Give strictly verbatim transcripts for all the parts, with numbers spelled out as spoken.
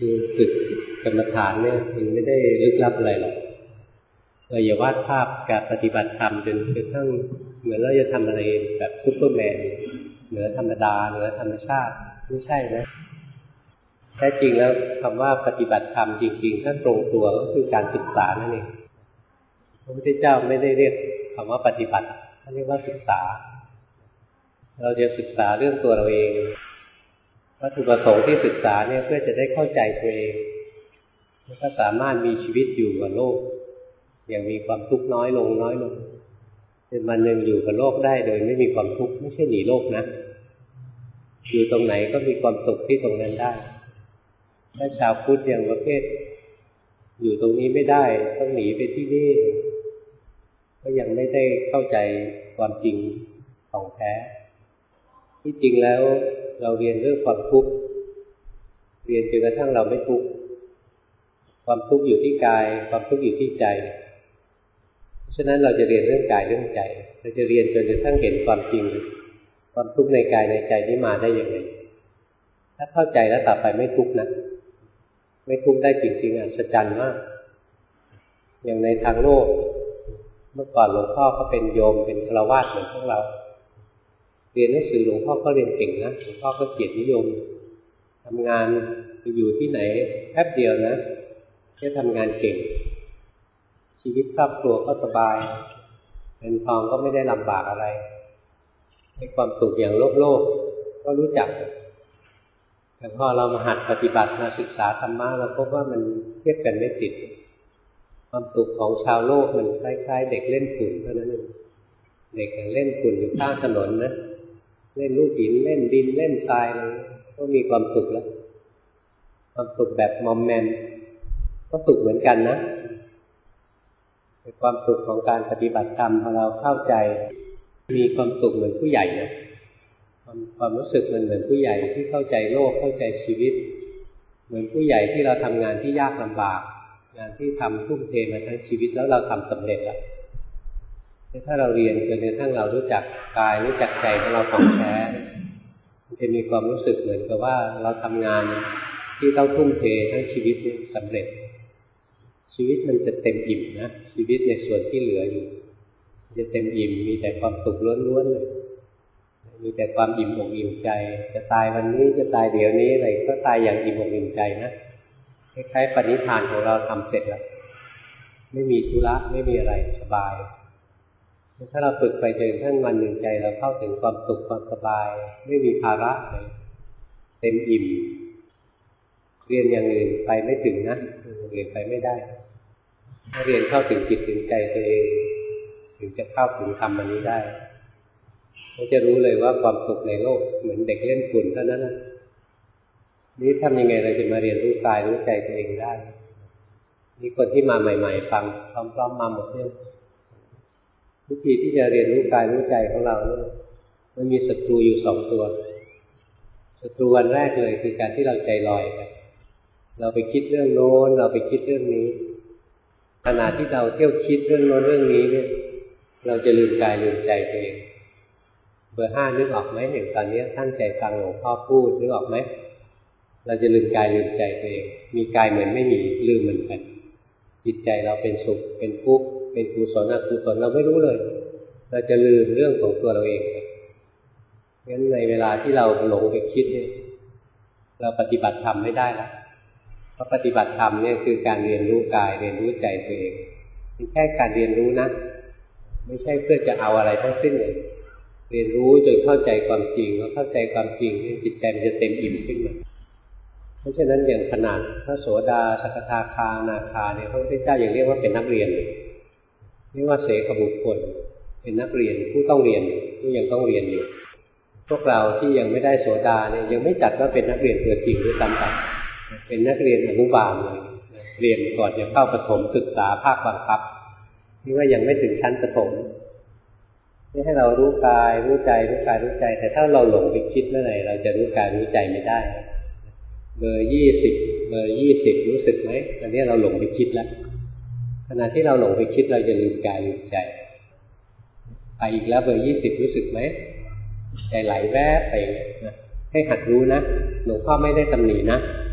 คือฝึกกรรมฐานเนี่ยมันไม่ได้ลึกลับอะไรหรอกเราอย่าวาดภาพการปฏิบัติธรรมจนกระทั่งเหมือนเราจะทำอะไรแบบซุปเปอร์แมนเหนือธรรมดาเหนือธรรมชาติไม่ใช่นะแท้จริงแล้วคำว่าปฏิบัติธรรมจริงๆถ้าตรงตัวก็คือการศึกษานั่นเองพระพุทธเจ้าไม่ได้เรียกคำว่าปฏิบัติท่านเรียกว่าศึกษาเราจะศึกษาเรื่องตัวเราเองวัตถุประสงค์ที่ศึกษาเนี่ยเพื่อจะได้เข้าใจตัวเองแล้วก็สามารถมีชีวิตอยู่กับโลกอย่างมีความทุกข์น้อยลงน้อยลงจนวันหนึ่งอยู่กับโลกได้โดยไม่มีความทุกข์ไม่ใช่หนีโลกนะอยู่ตรงไหนก็มีความสุขที่ตรงนั้นได้ถ้าชาวพุทธอย่างประเภทอยู่ตรงนี้ไม่ได้ต้องหนีไปที่นี่ก็ยังไม่ได้เข้าใจความจริงของแท้ที่จริงแล้วเราเรียนเรื่องความทุกข์เรียนจนกระทั่งเราไม่ทุกข์ความทุกข์อยู่ที่กายความทุกข์อยู่ที่ใจเพราะฉะนั้นเราจะเรียนเรื่องกายเรื่องใจเราจะเรียนจนกระทั่งเห็นความจริงความทุกข์ในกายในใจนี้มาได้ยังไงถ้าเข้าใจแล้วต่อไปไม่ทุกข์นะไม่ทุกข์ได้จริงๆอ่ะอัศจรรย์มากอย่างในทางโลกเมื่อก่อนหลวงพ่อก็เป็นโยมเป็นฆราวาสเหมือนพวกเราเรียนหนังสือหลวงพ่อก็เรียนเก่งนะหลวงพ่อก็เกียรตินิยมทำงานไปอยู่ที่ไหนแป๊บเดียวนะแค่ทำงานเก่งชีวิตครอบครัวก็สบายเงินทองก็ไม่ได้ลำบากอะไรให้ความสุขอย่างโลกโลกก็รู้จักแต่พอเรามาหัดปฏิบัติมาศึกษาธรรมะเราพบว่ามันเทียบกันไม่ติดความสุขของชาวโลกมันคล้ายๆเด็กเล่นฝุ่นเท่านั้นเองเด็กเล่นฝุ่นอยู่ข้างถนนนะเล่นลูกหินเล่นดินเล่นทรายอะไรก็มีความสุขแล้วความสุขแบบมอมแมมก็สุขเหมือนกันนะแต่ความสุขของการปฏิบัติธรรมพอเราเข้าใจมีความสุขเหมือนผู้ใหญ่นะความความรู้สึกมันเหมือนผู้ใหญ่ที่เข้าใจโลกเข้าใจชีวิตเหมือนผู้ใหญ่ที่เราทำงานที่ยากลำบากงานที่ทำทุ่มเทมาทั้งชีวิตแล้วเราทำสำเร็จแล้วถ้าเราเรียนจนกระทั่งเรารู้จักกายรู้จักใจของเราของแท้มันจะมีความรู้สึกเหมือนกับว่าเราทำงานที่ต้องทุ่มเททั้งชีวิตนี้สำเร็จชีวิตมันจะเต็มอิ่มนะชีวิตในส่วนที่เหลืออยู่จะเต็มอิ่มมีแต่ความสุขล้วนๆเลยมีแต่ความอิ่มอกอิ่มใจจะตายวันนี้จะตายเดี๋ยวนี้อะไรก็ตายอย่างอิ่มอกอิ่มใจนะคล้ายๆปณิธานของเราทำเสร็จแล้วไม่มีธุระไม่มีอะไรสบายถ้าเราฝึกไปจนทั้งวันหนึ่งใจเราเข้าถึงความสุขความสบายไม่มีภาระเลยเต็มอิ่มเรียนอย่างอื่นไปไม่ถึงนะเรียนไปไม่ได้ถ้าเรียนเข้าถึงจิตถึงใจตัวเองถึงจะเข้าถึงธรรมอันนี้ได้เราจะรู้เลยว่าความสุขในโลกเหมือนเด็กเล่นฝุ่นเท่านั้นนะนี่ทำยังไงเราจะมาเรียนรู้กายรู้ใจตัวเองได้นี่คนที่มาใหม่ๆฟังพร้อมๆมาหมดเนี่ยวิธีที่จะเรียนรู้กายรู้ใจของเราเนี่ยมันมีศัตรูอยู่สองตัวศัตรูวันแรกเลยคือการที่เราใจลอยไปเราไปคิดเรื่องโน้นเราไปคิดเรื่องนี้ขณะที่เราเที่ยวคิดเรื่องโน้นเรื่องนี้เนี่ยเราจะลืมกายลืมใจตัวเองเบอร์ห้านึกออกไหมอย่างตอนนี้ตั้งใจฟังหลวงพ่อพูดนึกออกไหมเราจะลืมกายลืมใจตัวเองมีกายเหมือนไม่มีลืมเหมือนกันจิตใจเราเป็นสุขเป็นทุกข์เป็นกุศลอกุศลเราไม่รู้เลยเราจะลืมเรื่องของตัวเราเองงั้นในเวลาที่เราหลงไปคิดเนี่ยเราปฏิบัติธรรมไม่ได้ละเพราะปฏิบัติธรรมเนี่ยคือการเรียนรู้กายเรียนรู้ใจตัวเองเป็นแค่การเรียนรู้นะไม่ใช่เพื่อจะเอาอะไรทั้งสิ้นเลยเรียนรู้จนเข้าใจความจริงแล้วเข้าใจความจริงจิตใจมันจะเต็มอิ่มขึ้นมาเพราะฉะนั้นอย่างขนาดพระโสดาสกทาคาอนาคาเนี่ยพระพุทธเจ้ายังเรียกว่าเป็นนักเรียนเลยเรียกว่าเสขบุคคลเป็นนักเรียนผู้ต้องเรียนผู้ยังต้องเรียนอยู่พวกเราที่ยังไม่ได้โสดาเนี่ยยังไม่จัดว่าเป็นนักเรียนตัวจริงหรือซ้ำไปเป็นนักเรียนอนุบาลเลยเรียนก่อนจะเข้าประถมศึกษาภาคบังคับนี่ว่ายังไม่ถึงชั้นประถมนี่ให้เรารู้กายรู้ใจรู้กายรู้ใจแต่ถ้าเราหลงไปคิดเมื่อไหร่เราจะรู้กายรู้ใจไม่ได้เบอร์ยี่สิบเบอร์ยี่สิบรู้สึกไหมตอนนี้เราหลงไปคิดแล้วขณะที่เราหลงไปคิดเราจะลืมกายลืมใจไปอีกแล้วเบอร์ยี่สิบรู้สึกไหมใจไหลแวบไปนะให้หัดรู้นะหลวงพ่อไม่ได้ตำหนินะ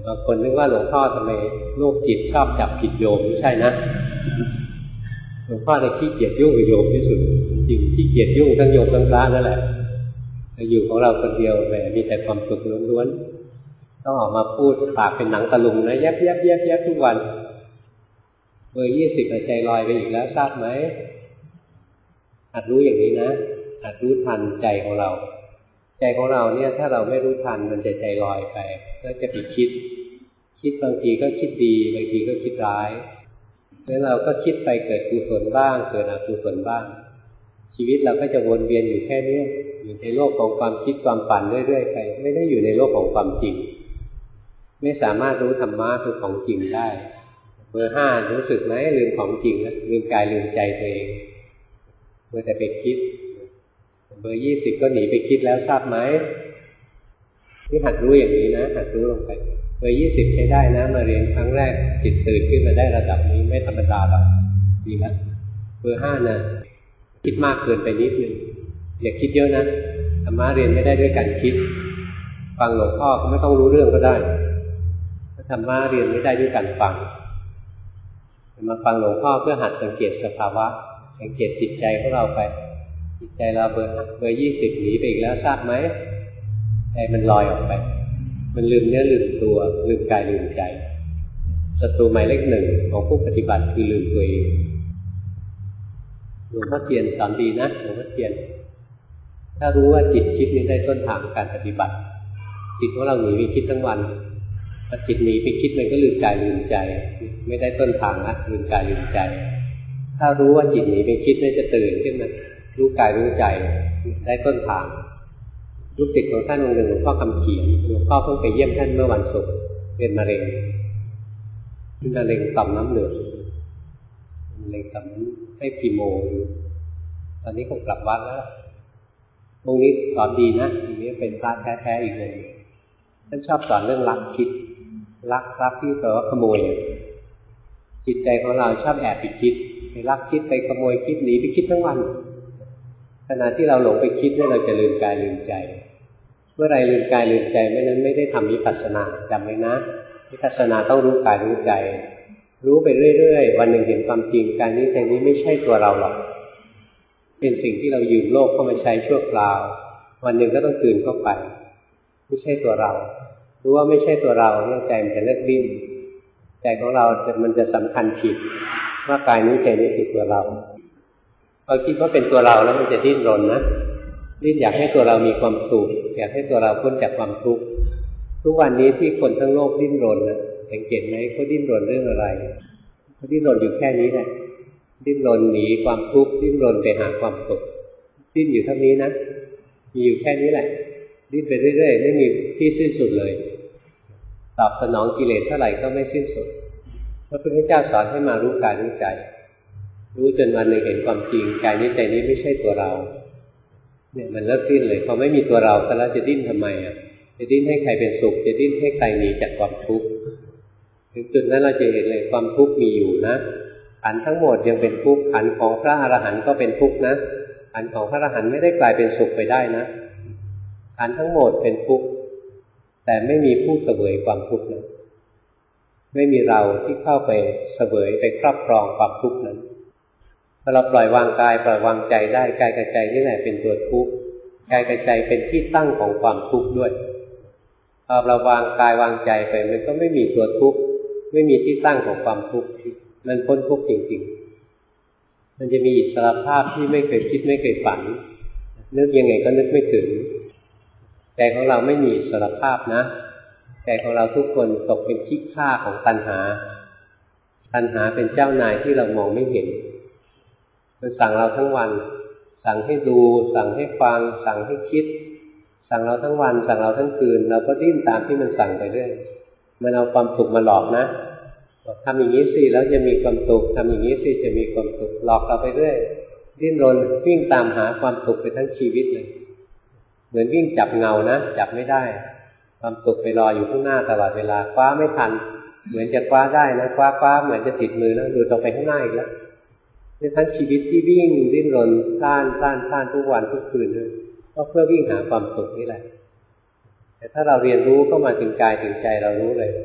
บางคนนึกว่าหลวงพ่อทำไมโรคจิตชอบจับผิดโยมไม่ใช่นะหลวงพ่อเนี่ยขี้เกียจยุ่งกับโยมที่สุดจริงขี้เกียจยุ่งทั้งโยมทั้งพระนั่นแหละอยู่ของเราคนเดียวแหมมีแต่ความสุขล้วนๆต้องออกมาพูดปากเป็นหนังตะลุงนะแยบแยบแยบแยบทุกวันเบอร์ยี่สิบใจลอยไปอีกแล้วทราบไหมหัดรู้อย่างนี้นะหัดรู้ทันใจของเราใจของเราเนี่ยถ้าเราไม่รู้ทันมันจะใจลอยไปแล้วจะไปคิดคิดบางทีก็คิดดีบางทีก็คิดร้ายแล้วเราก็คิดไปเกิดกุศลบ้างเกิดอกุศลบ้างชีวิตเราก็จะวนเวียนอยู่แค่นี้อยู่ในโลกของความคิดความฝันเรื่อยๆไปไม่ได้อยู่ในโลกของความจริงไม่สามารถรู้ธรรมะคือของจริงได้เบอร์ห้ารู้สึกไหมลืมของจริงแล้วลืมกายลืมใจตัวเองเมื่อแต่ไปคิดเบอร์ยี่สิบก็หนีไปคิดแล้วทราบไหมที่หัดรู้อย่างนี้นะหัดรู้ลงไปเบอร์ยี่สิบใช้ได้นะมาเรียนครั้งแรกจิตตื่นขึ้นมาได้ระดับนี้ไม่ธรรมดาหรอกดีแล้วเบอร์ห้านะคิดมากเกินไปนิดนึงอย่าคิดเยอะนะธรรมะเรียนไม่ได้ด้วยการคิดฟังหลวงพ่อก็ไม่ต้องรู้เรื่องก็ได้ธรรมะเรียนไม่ได้ด้วยการฟังมาฟังหลวงพ่อเพื่อหัดสังเกตสภาวะสังเกตจิตใจของเราไปจิตใจเราเบอร์เบอร์ยี่สิบหนีไปอีกแล้วทราบไหมใจมันลอยออกไปมันลืมเนื้อลืมตัวลืมกายลืมใจศัตรูหมายเลขหนึ่งของผู้ปฏิบัติคือลืมตัวเองหลวงพ่อเทียนสอนดีนะหลวงพ่อเทียนถ้ารู้ว่าจิตคิดนี้ได้ต้นทางการปฏิบัติจิตของเราหนีไปคิดทั้งวันพอจิตหนีไปคิดมันก็ลืมกายลืมใจไม่ได้ต้นทางนะลืมกายลืมใจถ้ารู้ว่าจิตหนีไปคิดมันจะตื่นขึ้นมารู้กายรู้ใจได้ต้นทางลูกศิษย์ของท่านองค์หนึ่งหลวงพ่อคำเขียนหลวงพ่อเพิ่งไปเยี่ยมท่านเมื่อวันศุกร์เป็นมะเร็งเป็นมะเร็งต่อมน้ำเหลืองมะเร็งต่อมให้คีโมอยู่ตอนนี้คงกลับวัดแล้วตรงนี้สอนดีนะตรงนี้เป็นพระแท้ๆอีกเลยท่านชอบสอนเรื่องลักคิดลักลักที่แปลว่าขโมยจิตใจของเราชอบแอบไปคิดไปลักคิดไปขโมยคิดหนีไปคิดทั้งวันขณะที่เราหลงไปคิดเนี่ยเราจะลืมกายลืมใจเมื่อไรลืมกายลืมใจไม่นั้นไม่ได้ทำวิปัสสนาจำไว้นะวิปัสสนาต้องรู้กายรู้ใจรู้ไปเรื่อยๆวันหนึ่งเห็นความจริงกายนี้ใจนี้ไม่ใช่ตัวเราหรอกเป็นสิ่งที่เรายืมโลกเข้ามาใช้ชั่วคราววันหนึ่งก็ต้องคืนเข้าไปไม่ใช่ตัวเรารู้ว่าไม่ใช่ตัวเราเนี่ยใจมันจะเลิกดิ้นใจของเราจะมันจะสำคัญผิดว่ากายนี้ใจนี้คือตัวเราพอคิดว่าเป็นตัวเราแล้วมันจะดิ้นรนนะดิ้นอยากให้ตัวเรามีความสุขอยากให้ตัวเราพ้นจากความทุกข์ทุกวันนี้ที่คนทั้งโลกดิ้นรนนะสังเกตไหมเขาดิ้นรนเรื่องอะไรเขาดิ้นรนอยู่แค่นี้แหละดิ้นรนหนีความทุกข์ดิ้นรนไปหาความสุขดิ้นอยู่เท่านี้นะมีอยู่แค่นี้แหละดิ้นไปเรื่อยๆไม่มีที่สิ้นสุดเลยตอบสนองกิเลสเท่าไหร่ก็ไม่สิ้นสุดพระพุทธเจ้าสอนให้มารู้กายรู้ใจรู้จนวันหนึ่งเห็นความจริงกายนี้ใจนี้ไม่ใช่ตัวเราเนี่ยมันเลิกดิ้นเลยพอไม่มีตัวเราแล้วจะดิ้นทำไมอ่ะจะดิ้นให้ใครเป็นสุขจะดิ้นให้ใครหนีจากความทุกข์ถึงจุดนั้นเราจะเห็นเลยความทุกข์มีอยู่นะขันธ์ทั้งหมดยังเป็นทุกข์ขันธ์ของพระอรหันต์ก็เป็นทุกข์นะขันธ์ของพระอรหันต์ไม่ได้กลายเป็นสุขไปได้นะขันธ์ทั้งหมดเป็นทุกข์แต่ไม่มีผู้เสวยความทุกข์นั้นไม่มีเราที่เข้าไปเสวยไปครอบครองความทุกข์นั้นพอเราปล่อยวางกายปล่อยวางใจได้กายกับใจนี่แหละเป็นตัวทุกข์กายกับใจเป็นที่ตั้งของความทุกข์ด้วยพอเราวางกายวางใจไปมันก็ไม่มีตัวทุกข์ไม่มีที่ตั้งของความทุกข์มันพ้นทุกข์จริงๆมันจะมีอิสรภาพที่ไม่เคยคิดไม่เคยฝันนึกยังไงก็นึกไม่ถึงใจของเราไม่มีอิสรภาพนะใจของเราทุกคนตกเป็นขี้ข้าของตัณหาตัณหาเป็นเจ้านายที่เรามองไม่เห็นมันสั่งเราทั้งวันสั่งให้ดูสั่งให้ฟังสั่งให้คิดสั่งเราทั้งวันสั่งเราทั้งคืนเราก็ดิ้นตามที่มันสั่งไปเรื่อยมันเอาความสุขมาหลอกนะบอกทำอย่างนี้สิแล้วจะมีความสุขทำอย่างนี้สิจะมีความสุขหลอกเราไปเรื่อยดิ้นรนวิ่งตามหาความสุขไปทั้งชีวิตเลยเหมือนวิ่งจับเงานะจับไม่ได้ความสุขไปรออยู่ข้างหน้าตลอดเวลาคว้าไม่ทันเหมือนจะคว้าได้นะคว้าคว้าเหมือนจะติดมือแล้วดูต่อไปข้างหน้าอีกแล้วในทั้งชีวิตที่วิ่งดิ้นรนต้านต้านต้านทุกวันทุกคืนเลยก็เพื่อวิ่งหาความสุขนี่แหละแต่ถ้าเราเรียนรู้เข้ามาถึงกายถึงใจเรารู้เลย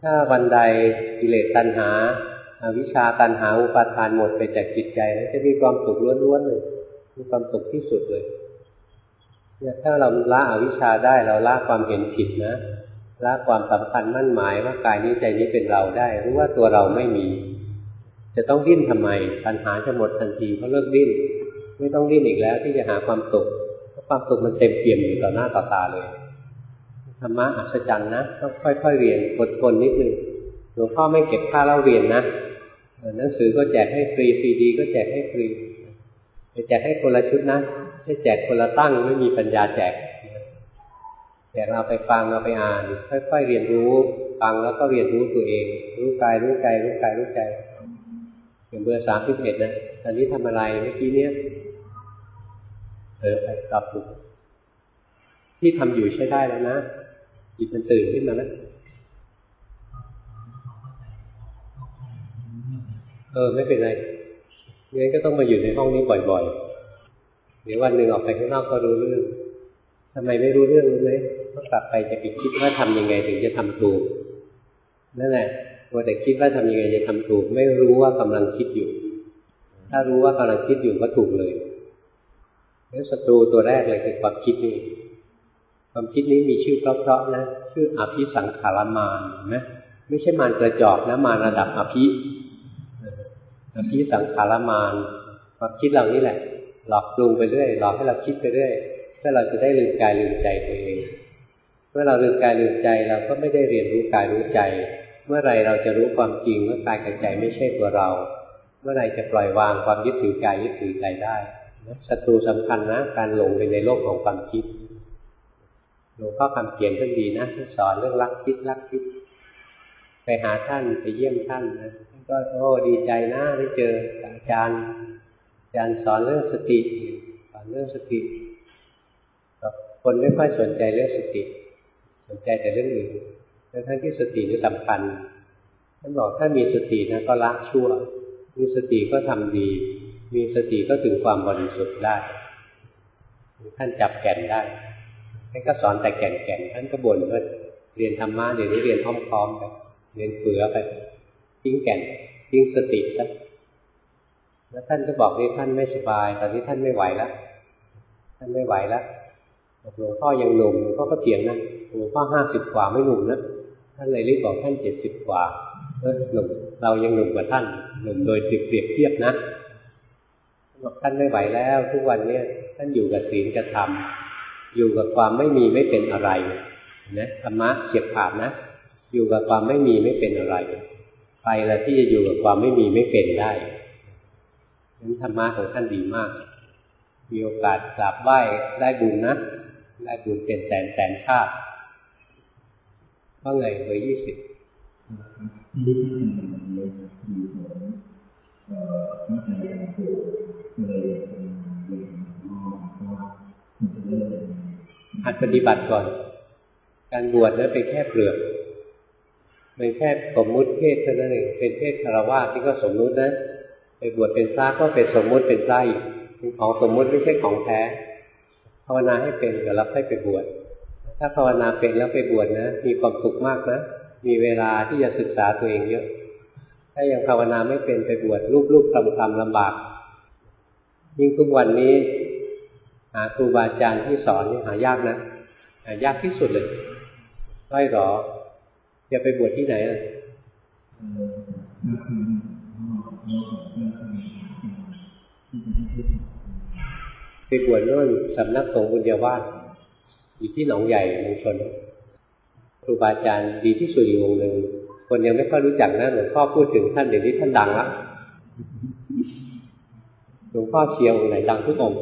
ถ้าวันใดกิเลสตัณหาอวิชชาตัณหาอุปาทานหมดไปจากจิตใจแล้วจะมีความสุขล้วนๆเลยมีความสุขที่สุดเลยเนี่ยถ้าเราละอวิชชาได้เราละความเห็นผิดนะละความสำคัญมั่นหมายว่ากายนี้ใจนี้เป็นเราได้รู้ว่าตัวเราไม่มีจะต้องดิ้นทำไมปัญหาจะหมดทันทีเพราะเลิกดิ้นไม่ต้องดิ้นอีกแล้วที่จะหาความสุขเพราะความสุขมันเต็มเปี่ยมอยู่ต่อหน้าต่อตาเลยธรรมะอัศจรรย์นะต้องค่อยๆเรียนอดทนนิดนึงหลวงพ่อไม่เก็บค่าเล่าเรียนนะหนังสือก็แจกให้ฟรีซีดีก็แจกให้ฟรีจะแจกให้คนละชุดนะไม่แจกคนละตั้งไม่มีปัญญาแจกแจกเราไปฟังเราไปอ่านค่อยๆเรียนรู้ฟังแล้วก็เรียนรู้ตัวเองรู้กายรู้ใจรู้กายรู้ใจอย่างเบอร์สามสิบเอ็ดนะตอนนี้ทำอะไรเมื่อกี้เนี้ยเออไปตอบถูกที่ทำอยู่ใช้ได้แล้วนะจิตมันตื่นขึ้นมาแล้วเออไม่เป็นไรงั้นก็ต้องมาอยู่ในห้องนี้บ่อยๆเดี๋ยววันหนึ่งออกไปข้างนอกก็รู้เรื่องทำไมไม่รู้เรื่องรู้ไหมก็กลับไปจะไปคิดว่าทำยังไงถึงจะทำถูกนั่นแหละว่าแต่คิดว่าทำยังไงจะทำถูกไม่รู้ว่ากำลังคิดอยู่ถ้ารู้ว่ากำลังคิดอยู่ก็ถูกเลยแล้วศัตรูตัวแรกเลยคือความคิดนี่ความคิดนี้มีชื่อเพราะๆนะชื่ออภิสังขารมารนะไม่ใช่มารกระจอกนะมารระดับอภิอภิสังขารมารความคิดเรานี่แหละหลอกปรุงไปเรื่อยหลอกให้เราคิดไปเรื่อยเพื่อเราจะได้ลืมกายลืมใจตัวเองเมื่อเราลืมกายลืมใจเราก็ไม่ได้เรียนรู้กายรู้ใจเมื่อไรเราจะรู้ความจริงว่ากายกับใจไม่ใช่ตัวเราเมื่อไรจะปล่อยวางความยึดถือกายยึดถือใจได้ศัตรูสำคัญนะการหลงไปในโลกของความคิดหลวงพ่อคำเขียนท่านดีนะท่านสอนเรื่องรักคิดรักคิดไปหาท่านไปเยี่ยมท่านนะท่านก็โอ้ดีใจนะได้เจออาจารย์อาจารย์สอนเรื่องสติสอนเรื่องสติคนไม่ค่อยสนใจเรื่องสติสนใจแต่เรื่องอื่นทั้งที่สตินี่สำคัญท่านบอกถ้ามีสตินะก็ละชั่วมีสติก็ทำดีมีสติก็ถึงความบริสุทธิ์ได้ท่านจับแก่นได้ท่านก็สอนแต่แก่นแก่นท่านก็บ่นว่าเรียนธรรมะเดี๋ยวนี้เรียนพร้อมๆกันเรียนเฟือไปทิ้งแก่นทิ้งสติซะแล้วท่านก็บอกนี่ท่านไม่สบายตอนนี้ท่านไม่ไหวแล้วท่านไม่ไหวแล้วหลวงพ่อยังหนุ่มหลวงพ่อก็เถียงนะหลวงพ่อห้าสิบกว่าไม่หนุ่มนะท่านเลยรีบบอกท่านเจ็ดสิบกว่าเออหนุ่มเรายังหนุ่มกว่าท่านหนุ่มโดยเปรียบเทียบนะบอกท่านไม่ไหวแล้วทุกวันเนี้ยท่านอยู่กับศีลกับธรรมอยู่กับความไม่มีไม่เป็นอะไรนะธรรมะเฉียบขาดนะอยู่กับความไม่มีไม่เป็นอะไรไปแล้วที่จะอยู่กับความไม่มีไม่เป็นได้นั้นธรรมะของท่านดีมากมีโอกาสกราบไหว้ได้บุญนะได้บุญเป็นแสนแสนชาติว่าไงเบอร์ยี่สิบที่ที่เป็นเล็กมีผลเอ่อตั้งแต่การปลูกเลยเป็นเรื่องของว่ามันจะเริ่มหัดปฏิบัติก่อนการบวชนั้นเป็นแค่เปลือกเป็นแค่สมมุติเพศเท่านั้นเองเป็นเพศคฤหัสถ์ที่ก็สมมุตินะไปบวชเป็นพระก็เป็นสมมุติเป็นพระอีกเป็นของสมมุติไม่ใช่ของแท้ภาวนาให้เป็นเดี๋ยวเราค่อยไปบวชถ้าภาวนาเป็นแล้วไปบวชนะมีความสุขมากนะมีเวลาที่จะศึกษาตัวเองเยอะถ้ายังภาวนาไม่เป็นไปบวชรูปๆคลำๆลำบากยิ่งทุกวันนี้หาครูบาอาจารย์ที่สอนนี่หายากนะหายากที่สุดเลยร้อยหรอจะไปบวชที่ไหนอ่ะไปบวชโน่นสำนักสงฆ์บุญญาวาสอยู่ที่หนองใหญ่เมืองชนครูบาอาจารย์ดีที่สุดอยู่องค์หนึ่งคนยังไม่ค่อยรู้จักนะหลวงพ่อพูดถึงท่านเดี๋ยวนี้ท่านดังละหลวงพ่อเชียร์องค์ไหนดังทุกองค์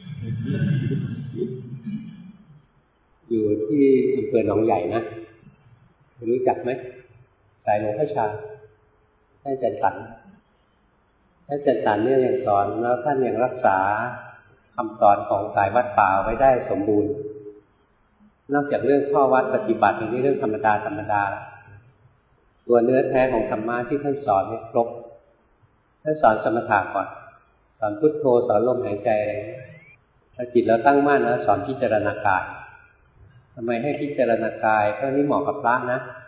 อยู่ที่อำเภอหนองใหญ่นะรู้จักไหมสายหลวงพ่อชาท่านอาจารย์ตันท่านอาจารย์ตันเนี่ยยังสอนแล้วท่านยังรักษาคำสอนของสายวัดป่าไว้ได้สมบูรณ์นอกจากเรื่องข้อวัดปฏิบัตินี่เรื่องธรรมดาธรรมดาตัวเนื้อแท้ของธรรมะที่ท่านสอนนี่ครบท่านสอนสมถะก่อนสอนพุทโธสอนลมหายใจอะไรพอจิตเราตั้งมั่นแล้วสอนพิจารณากายทำไมให้พิจารณากายเพราะนี่เหมาะกับพระนะ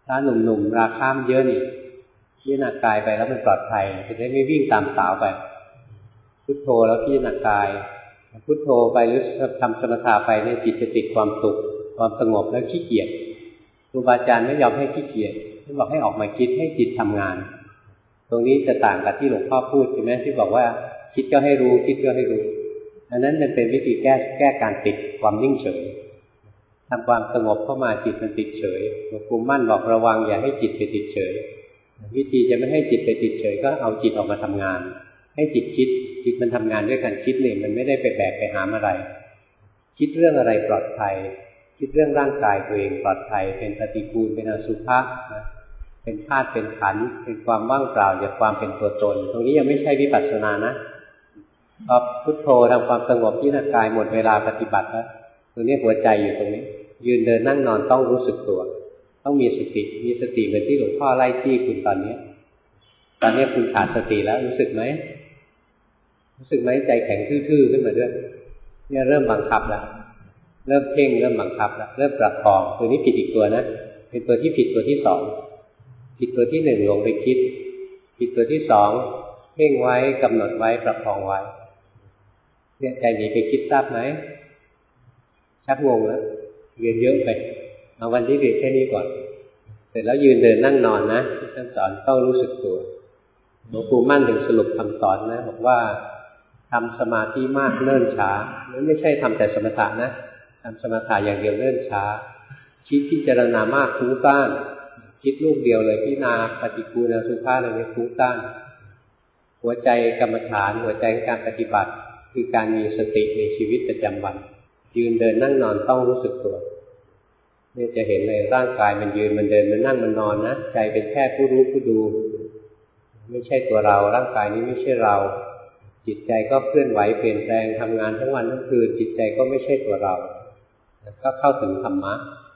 ถ้าหนุ่มๆราคาเยอะนี่พิจารณากายไปแล้วมันปลอดภัยจะได้ไม่วิ่งตามสาวไปพุทโธแล้วพิจารณากายพุทโธไปหรือทำสมถะไปเนี่ยจิตจะติดความสุขความสงบแล้วขี้เกียจครูบาอาจารย์ไม่ยอมให้ขี้เกียจท่านบอกให้ออกมาคิดให้จิตทำงานตรงนี้จะต่างกับที่หลวงพ่อพูดใช่ไหมที่บอกว่าคิดก็ให้รู้คิดก็ให้รู้อันนั้นมันเป็นวิธีแก้แก้การติดความนิ่งเฉยทำความสงบเข้ามาจิตมันติดเฉยหลวงปู่มั่นบอกระวังอย่าให้จิตไปติดเฉยวิธีจะไม่ให้จิตไปติดเฉยก็เอาจิตออกมาทำงานให้จิตคิดจิตมันทำงานด้วยการคิดเนี่ยมันไม่ได้ไปแบกไปหามอะไรคิดเรื่องอะไรปลอดภัยคิดเรื่องร่างกายตัวเองปลอดภัยเป็นปฏิกูลเป็นอสุภะนะเป็นธาตุเป็นขันธ์เป็นความว่างเปล่าจากความเป็นตัวตนตรงนี้ยังไม่ใช่วิปัสสนานะพอพุทโธทำความสงบที่ร่างกายหมดเวลาปฏิบัติแล้วตรงนี้หัวใจอยู่ตรงนี้ยืนเดินนั่งนอนต้องรู้สึกตัวต้องมีสติมีสติเหมือนที่หลวงพ่อไล่จี้คุณตอนนี้ตอนนี้คุณขาดสติแล้วรู้สึกไหมรู้สึกไหมใจแข็งทื่อๆขึ้นมาด้วยเนี่ยเริ่มบังคับแล้วเริ่มเพ่งเริ่มบังคับแล้วเริ่มประคองตัวนี้ผิดอีกตัวนะเป็นตัวที่ผิดตัวที่สองผิดตัวที่หนึ่งลงไปคิดผิดตัวที่สองเพ่งไว้กำหนดไว้ประคองไว้เนี่ยใจหนีไปคิดทราบไหมชักงงแล้วเรียนเยอะไปเอาวันที่เรียนแค่นี้ก่อนเสร็จแล้วยืนเดินนั่งนอนนะที่ท่านสอนต้องรู้สึกตัวหลวงปู่มั่นถึงสรุปคำสอนนะบอกว่าทำสมาธิมากเนิ่นช้าไม่ใช่ทำแต่สมถะนะทำสมถะอย่างเดียวเนิ่นช้าคิดพิจารณามากฟุ้งซ่านคิดลูกเดียวเลยพิจารณาปฏิกูลอสุภะอะไรนี้ฟุ้งซ่านหัวใจกรรมฐานหัวใจการปฏิบัติคือการมีสติในชีวิตประจำวันยืนเดินนั่งนอนต้องรู้สึกตัวนี่จะเห็นเลยร่างกายมันยืนมันเดินมันนั่งมันนอนนะใจเป็นแค่ผู้รู้ผู้ดูไม่ใช่ตัวเราร่างกายนี้ไม่ใช่เราจิตใจก็เคลื่อนไหวเปลี่ยนแปลงทำงานทั้งวันทั้งคืนจิตใจก็ไม่ใช่ตัวเราก็เข้าถึงธรรมะ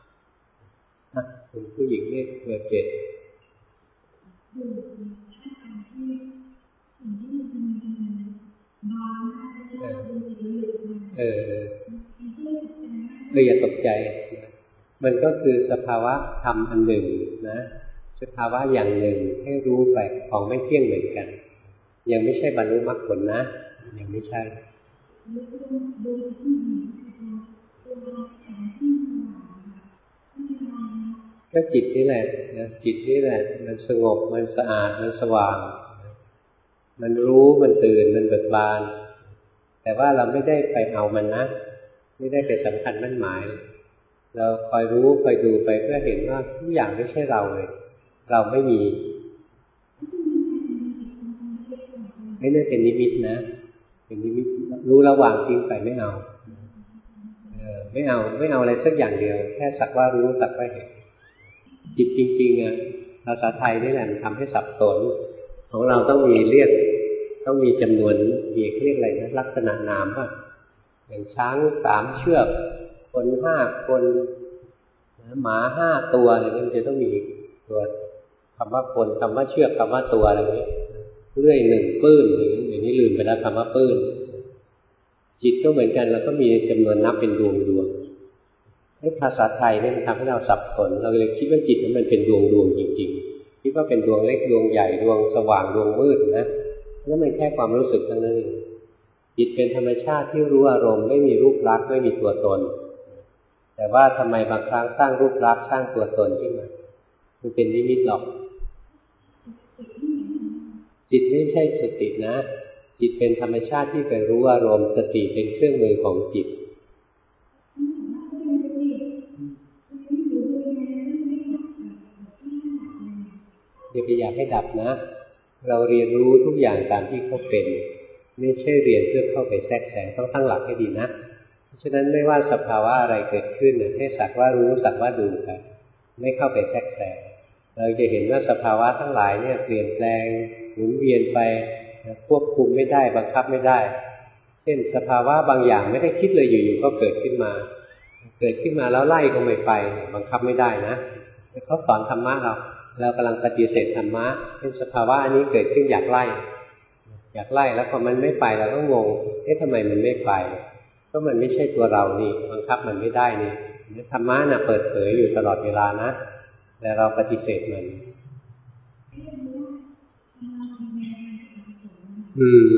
คุณผู้หญิงนี่เบอร์เจ็ดเออเอออย่าตกใจมันก็คือสภาวะธรรมอันหนึ่งนะสภาวะอย่างหนึ่งให้รู้ไปของไม่เที่ยงเหมือนกันยังไม่ใช่บรรลุมรรคผลนะยังไม่ใช่ก็จิตนี่แหละนะจิตนี่แหละมันสงบมันสะอาดมันสว่างมันรู้มันตื่นมันเบิกบานแต่ว่าเราไม่ได้ไปเอามันนะไม่ได้ไปสำคัญมั่นหมายเราคอยรู้คอยดูไปเพื่อเห็นว่าทุกอย่างไม่ใช่เราเลยเราไม่มีไม่ได้เป็นนิมิตนะเป็นนิมิตรู้ระหว่างทิ้งไปไม่เอาเออไม่เอาไม่เอาอะไรสักอย่างเดียวแค่สักว่ารู้สักว่าเห็นจิตจริงๆอ่ะภาษาไทยนี่แหละมันทำให้สับสนของเราต้องมีเรียกต้องมีจำนวนมีเรียกอะไรนะลักษณะนามป่ะอย่างช้างสามเชือกคนห้าคนหมาห้าตัวอะไรนี่มันจะต้องมีตัวคำว่าคนคำว่าเชือกคำว่าตัวอะไรนี้เลื่อยหนึ่งปื้นอย่างนี้ลืมไปแล้วคำว่าปื้นจิตก็เหมือนกันเราก็มีจำนวนนับเป็นดวงดวงในภาษาไทยเนี่ยมันทำให้เราสับสนเราเลยคิดว่าจิตนั้นมันเป็นดวงดวงจริงๆคิดว่าเป็นดวงเล็กดวงใหญ่ดวงสว่างดวงมืดนะนั่นมันแค่ความรู้สึกทั้งนั้นเองจิตเป็นธรรมชาติที่รู้อารมณ์ไม่มีรูปลักษณ์ไม่มีตัวตนแต่ว่าทำไมบางครั้งสร้างรูปลักษณ์สร้างตัวตนขึ้นมามันเป็นนิมิตหรอกจิตไม่ใช่สตินะจิตเป็นธรรมชาติที่ไปรู้อารมณ์สติเป็นเครื่องมือของจิตอย่าไปอยากให้ดับนะเราเรียนรู้ทุกอย่างตามที่เขาเป็นไม่ใช่เรียนเพื่อเข้าไปแทรกแซงต้องตั้งหลักให้ดีนะเพราะฉะนั้นไม่ว่าสภาวะอะไรเกิดขึ้นให้สักว่ารู้สักว่าดูไปไม่เข้าไปแทรกแซงเราจะเห็นว่าสภาวะทั้งหลายเนี่ยเปลี่ยนแปลงหมุนเวียนไปควบคุมไม่ได้บังคับไม่ได้เช่นสภาวะบางอย่างไม่ได้คิดเลยอยู่ๆก็เกิดขึ้นมาเกิดขึ้นมาแล้วไล่ก็ไม่ไปบังคับไม่ได้นะเขาสอนธรรมะเราเรากำลังปฏิเสธธรรมะเป็นสภาวะอันนี้เกิดขึ้นอยากไล่อยากไล่แล้วพอมันไม่ไปเราก็งงเอ๊ะทำไมมันไม่ไปก็มันไม่ใช่ตัวเรานี่บังคับมันไม่ได้นี่ธรรมะน่ะเปิดเผยอยู่ตลอดเวลานะแต่เราปฏิเสธมันอืม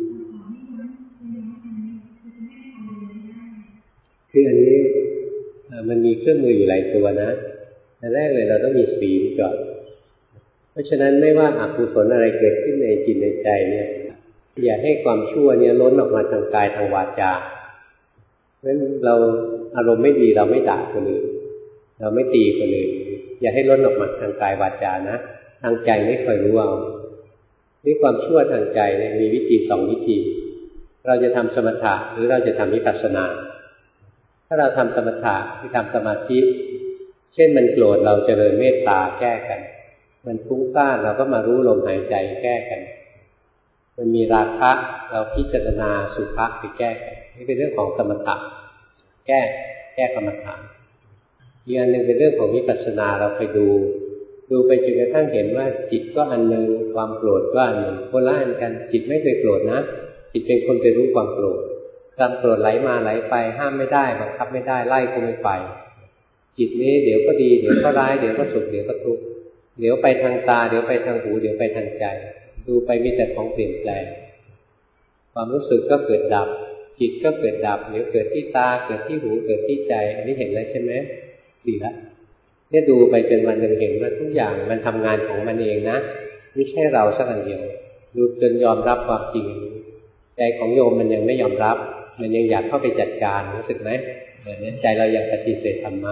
คืออันนี้มันมีเครื่องมืออยู่หลายตัวนะอันแรกเลยเราต้องมีศีลก่อนเพราะฉะนั้นไม่ว่าอกุศลอะไรเกิดขึ้นในจิตในใจเนี่ยอย่าให้ความชั่วเนี่ยล้นออกมาทางกายทางวาจาเพราะฉะนั้นเราอารมณ์ไม่ดีเราไม่ด่าคนอื่นเราไม่ตีคนอื่นอย่าให้ล้นออกมาทางกายวาจานะทางใจไม่ค่อยรู้เอานี่ความชั่วทางใจเนี่ยมีวิธีสองวิธีเราจะทำสมถะหรือเราจะทำวิปัสสนาถ้าเราทำสมถะที่ทำสมาธิเช่นมันโกรธเราเจริญเมตตาแก้กันมันฟุ้งซ่านเราก็มารู้ลมหายใจแก้กันมันมีราคะเราพิจารณาสุภะไปแก้กันนี่เป็นเรื่องของสมถะแก้แก้กรรมฐานอีกอันหนึ่งเป็นเรื่องของวิปัสสนาเราไปดูดูไปจนกระทั่งเห็นว่าจิตก็อันหนึ่งความโกรธก็อันหนึ่งคนละอันกันจิตไม่เคยโกรธนะจิตเป็นคนไปรู้ความโกรธความโกรธไหลมาไหลไปห้ามไม่ได้บังคับไม่ได้ไล่ก็ไม่ไปจิตนี้เดี๋ยวก็ดีเดี๋ยวก็ร้ายเดี๋ยวก็สุขเดี๋ยวก็ทุกข์เดี๋ยวไปทางตาเดี๋ยวไปทางหูเดี๋ยวไปทางใจดูไปมีแต่ของเปลี่ยนแปลงความรู้สึกก็เกิดดับจิตก็เกิดดับเดี๋ยวเกิดที่ตาเกิดที่หูเกิดที่ใจอันนี้เห็นแล้วใช่ไหมดีละเนี่ยดูไปจนวันหนึ่งเห็นว่าทุกอย่างมันทำงานของมันเองนะไม่ใช่เราสักอันเดียวดูจนยอมรับความจริงใจของโยมมันยังไม่ยอมรับมันยังอยากเข้าไปจัดการรู้สึกไหมเนี่ยใจเรายังปฏิเสธธรรมะ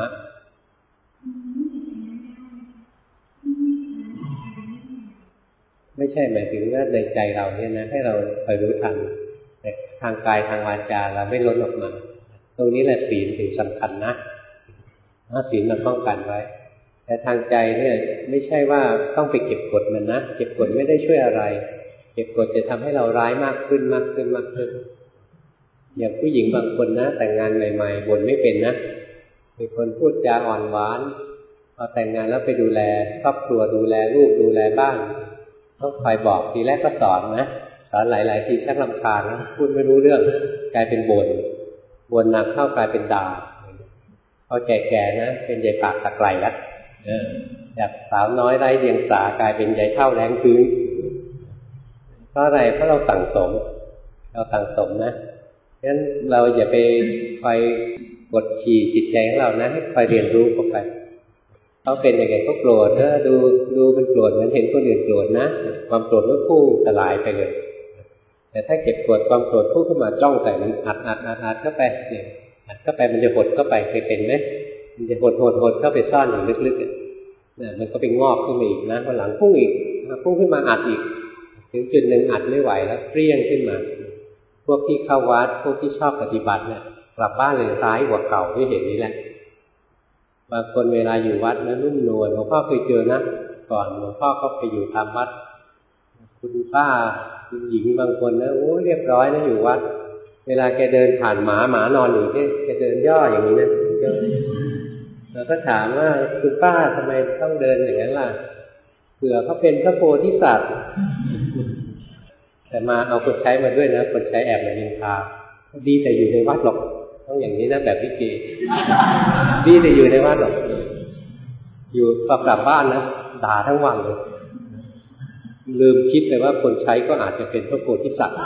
ไม่ใช่หมายถึงว่าในใจเราเนี่ยนะให้เราคอยรู้ทันแต่ทางกายทางวาจาเราไม่ล้นออกมาตรงนี้แหละศีลถึงสำคัญนะถ้าศีลมันป้องกันไว้แต่ทางใจเนี่ยไม่ใช่ว่าต้องไปเก็บกดมันนะเก็บกดไม่ได้ช่วยอะไรเก็บกดจะทำให้เราร้ายมากขึ้นมากขึ้นมากขึ้นอย่างผู้หญิงบางคนนะแต่งงานใหม่ๆบ่นไม่เป็นนะเป็นคนพูดจาอ่อนหวานพอแต่งงานแล้วไปดูแลครอบครัวดูแลลูกดูแลบ้านต้องคอยบอกทีแรกก็สอนนะสอนหลายๆทีชักรำคาญนะพูดไม่รู้เรื่องกลายเป็นบ่นบ่นหนักเข้ากลายเป็นด่าพอแก่ๆนะเป็นยายปากตะไคร่แล้วจากสาวน้อยไร้เดียงสากลายเป็นยายเฒ่าแล้งพื้นเพราะอะไรเพราะเราสั่งสมเราสั่งสมนะงั้นเราอย่าไปคอยกดขี่จิตใจของเรานะให้คอยเรียนรู้เข้าไปเขาเป็นยังไงเขาโกรธเออดูดูมันโกรธเหมือนเห็นคนอื่นโกรธนะความโกรธมันพุ่งสลายไปเลยแต่ถ้าเก็บกดความโกรธพุ่งขึ้นมาจ้องใส่มันอัดอัดอัดอัดเข้าไปเนี่ยอัดเข้าไปมันจะหดเข้าไปเคยเป็นไหมมันจะหดหดหดเข้าไปซ่อนอยู่ลึกๆเนี่ยมันก็ไปงอกขึ้นมาอีกนะวันหลังพุ่งอีกพุ่งขึ้นมาอัดอีกถึงจุดหนึ่งอัดไม่ไหวแล้วเปรี้ยงขึ้นมาพวกที่เข้าวัดพวกที่ชอบปฏิบัติเนี่ยกลับบ้านเลยร้ายกว่าเก่าที่เห็นนี้แหละบางคนเวลาอยู่วัดนะนุ่มนวลหลวงพ่อเคยเจอนะก่อนหลวงพ่อก็ไปอยู่ตามวัดคุณป้าคุณหญิงบางคนนะโอ้เรียบร้อยนะอยู่วัดเวลาแกเดินผ่านหมาหมานอนอยู่ที่แกเดินย่ออย่างนี้นะเราก็ถามว่าคุณป้าทำไมต้องเดินอย่างนั้นล่ะเผื่อเขาเป็นพระโพธิสัตว์แต่มาเอาคนใช้มาด้วยนะคนใช้แอบมานินทาดีแต่อยู่ในวัดหรอกต้องอย่างนี้นะแบบวิจิดีแต่อยู่ในวัดหรอกอยู่กลับบ้านนะด่าทั้งวันเลยลืมคิดไปว่าคนใช้ก็อาจจะเป็นพระโพธิสัตว์